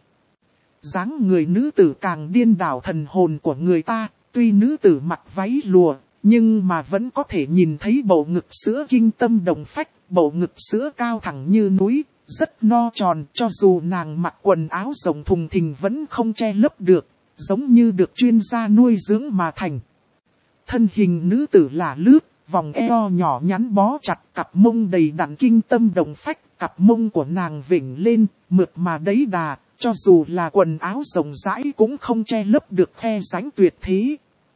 Dáng người nữ tử càng điên đảo thần hồn của người ta, tuy nữ tử mặc váy lụa, nhưng mà vẫn có thể nhìn thấy bầu ngực sữa kinh tâm động phách, bầu ngực sữa cao thẳng như núi, rất no tròn, cho dù nàng mặc quần áo rộng thùng thình vẫn không che lấp được, giống như được chuyên gia nuôi dưỡng mà thành. Thân hình nữ tử là lướt, vòng eo nhỏ nhắn bó chặt, cặp mông đầy đặn kinh tâm động phách, cặp mông của nàng vểnh lên, mượt mà đấy đà, cho dù là quần áo rộng rãi cũng không che lấp được khe rãnh tuyệt thế.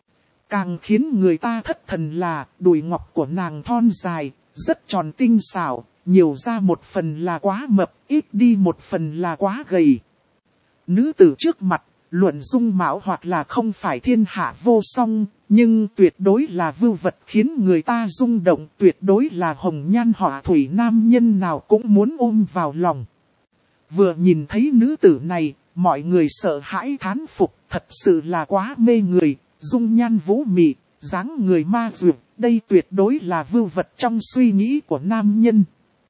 Càng khiến người ta thất thần là đùi ngọc của nàng thon dài, rất tròn tinh xảo, nhiều ra một phần là quá mập, ít đi một phần là quá gầy. Nữ tử trước mặt, luận dung mạo hoặc là không phải thiên hạ vô song, nhưng tuyệt đối là vưu vật khiến người ta rung động, tuyệt đối là hồng nhan họa thủy, nam nhân nào cũng muốn ôm vào lòng. Vừa nhìn thấy nữ tử này, mọi người sợ hãi thán phục, thật sự là quá mê người, dung nhan vũ mị, dáng người ma duyệt, đây tuyệt đối là vưu vật trong suy nghĩ của nam nhân.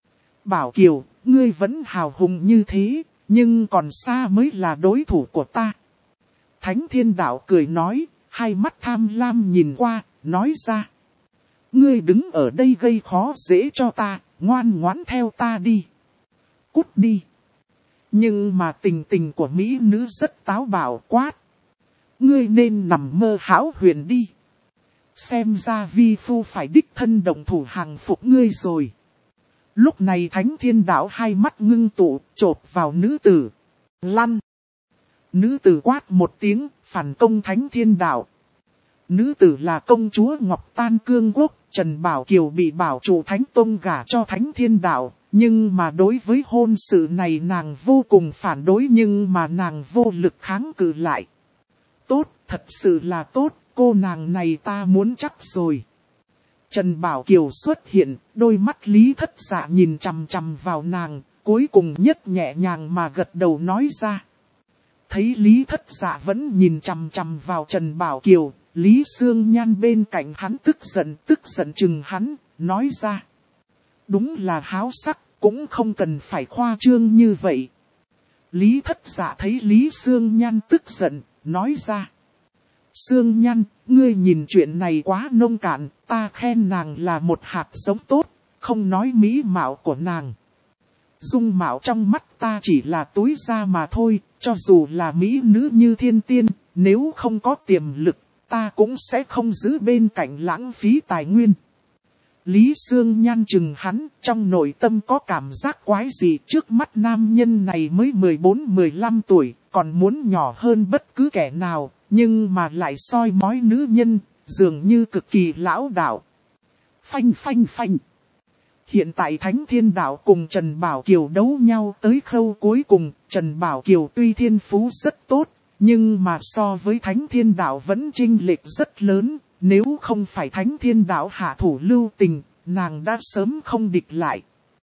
Bảo Kiều, ngươi vẫn hào hùng như thế, nhưng còn xa mới là đối thủ của ta. Thánh Thiên Đạo cười nói, hai mắt tham lam nhìn qua, nói ra. Ngươi đứng ở đây gây khó dễ cho ta, ngoan ngoãn theo ta đi. Cút đi. Nhưng mà tình tình của mỹ nữ rất táo bạo quát. Ngươi nên nằm mơ hão huyền đi. Xem ra vi phu phải đích thân động thủ hàng phục ngươi rồi. Lúc này Thánh Thiên Đạo hai mắt ngưng tụ, chộp vào nữ tử. Lăn! Nữ tử quát một tiếng, phản công Thánh Thiên Đạo. Nữ tử là công chúa Ngọc Tan Cương Quốc, Trần Bảo Kiều bị bảo chủ Thánh Tông gả cho Thánh Thiên Đạo. Nhưng mà đối với hôn sự này nàng vô cùng phản đối, nhưng mà nàng vô lực kháng cự lại. Tốt, thật sự là tốt, cô nàng này ta muốn chắc rồi. Trần Bảo Kiều xuất hiện, đôi mắt Lý Thất Dạ nhìn chằm chằm vào nàng, cuối cùng nhất nhẹ nhàng mà gật đầu nói ra. Thấy Lý Thất Dạ vẫn nhìn chằm chằm vào Trần Bảo Kiều, Lý Sương Nhan bên cạnh hắn tức giận chừng hắn, nói ra. Đúng là háo sắc, cũng không cần phải khoa trương như vậy. Lý Thất Dạ thấy Lý Sương Nhan tức giận, nói ra. Sương Nhan, ngươi nhìn chuyện này quá nông cạn, ta khen nàng là một hạt giống tốt, không nói mỹ mạo của nàng. Dung mạo trong mắt ta chỉ là túi da mà thôi, cho dù là mỹ nữ như thiên tiên, nếu không có tiềm lực, ta cũng sẽ không giữ bên cạnh lãng phí tài nguyên. Lý Sương Nhan chừng hắn, trong nội tâm có cảm giác quái gì, trước mắt nam nhân này mới 14-15 tuổi, còn muốn nhỏ hơn bất cứ kẻ nào, nhưng mà lại soi mói nữ nhân, dường như cực kỳ lão đạo. Phanh phanh phanh. Hiện tại Thánh Thiên Đạo cùng Trần Bảo Kiều đấu nhau tới khâu cuối cùng, Trần Bảo Kiều tuy thiên phú rất tốt, nhưng mà so với Thánh Thiên Đạo vẫn chênh lệch rất lớn. Nếu không phải Thánh Thiên Đạo hạ thủ lưu tình, nàng đã sớm không địch lại.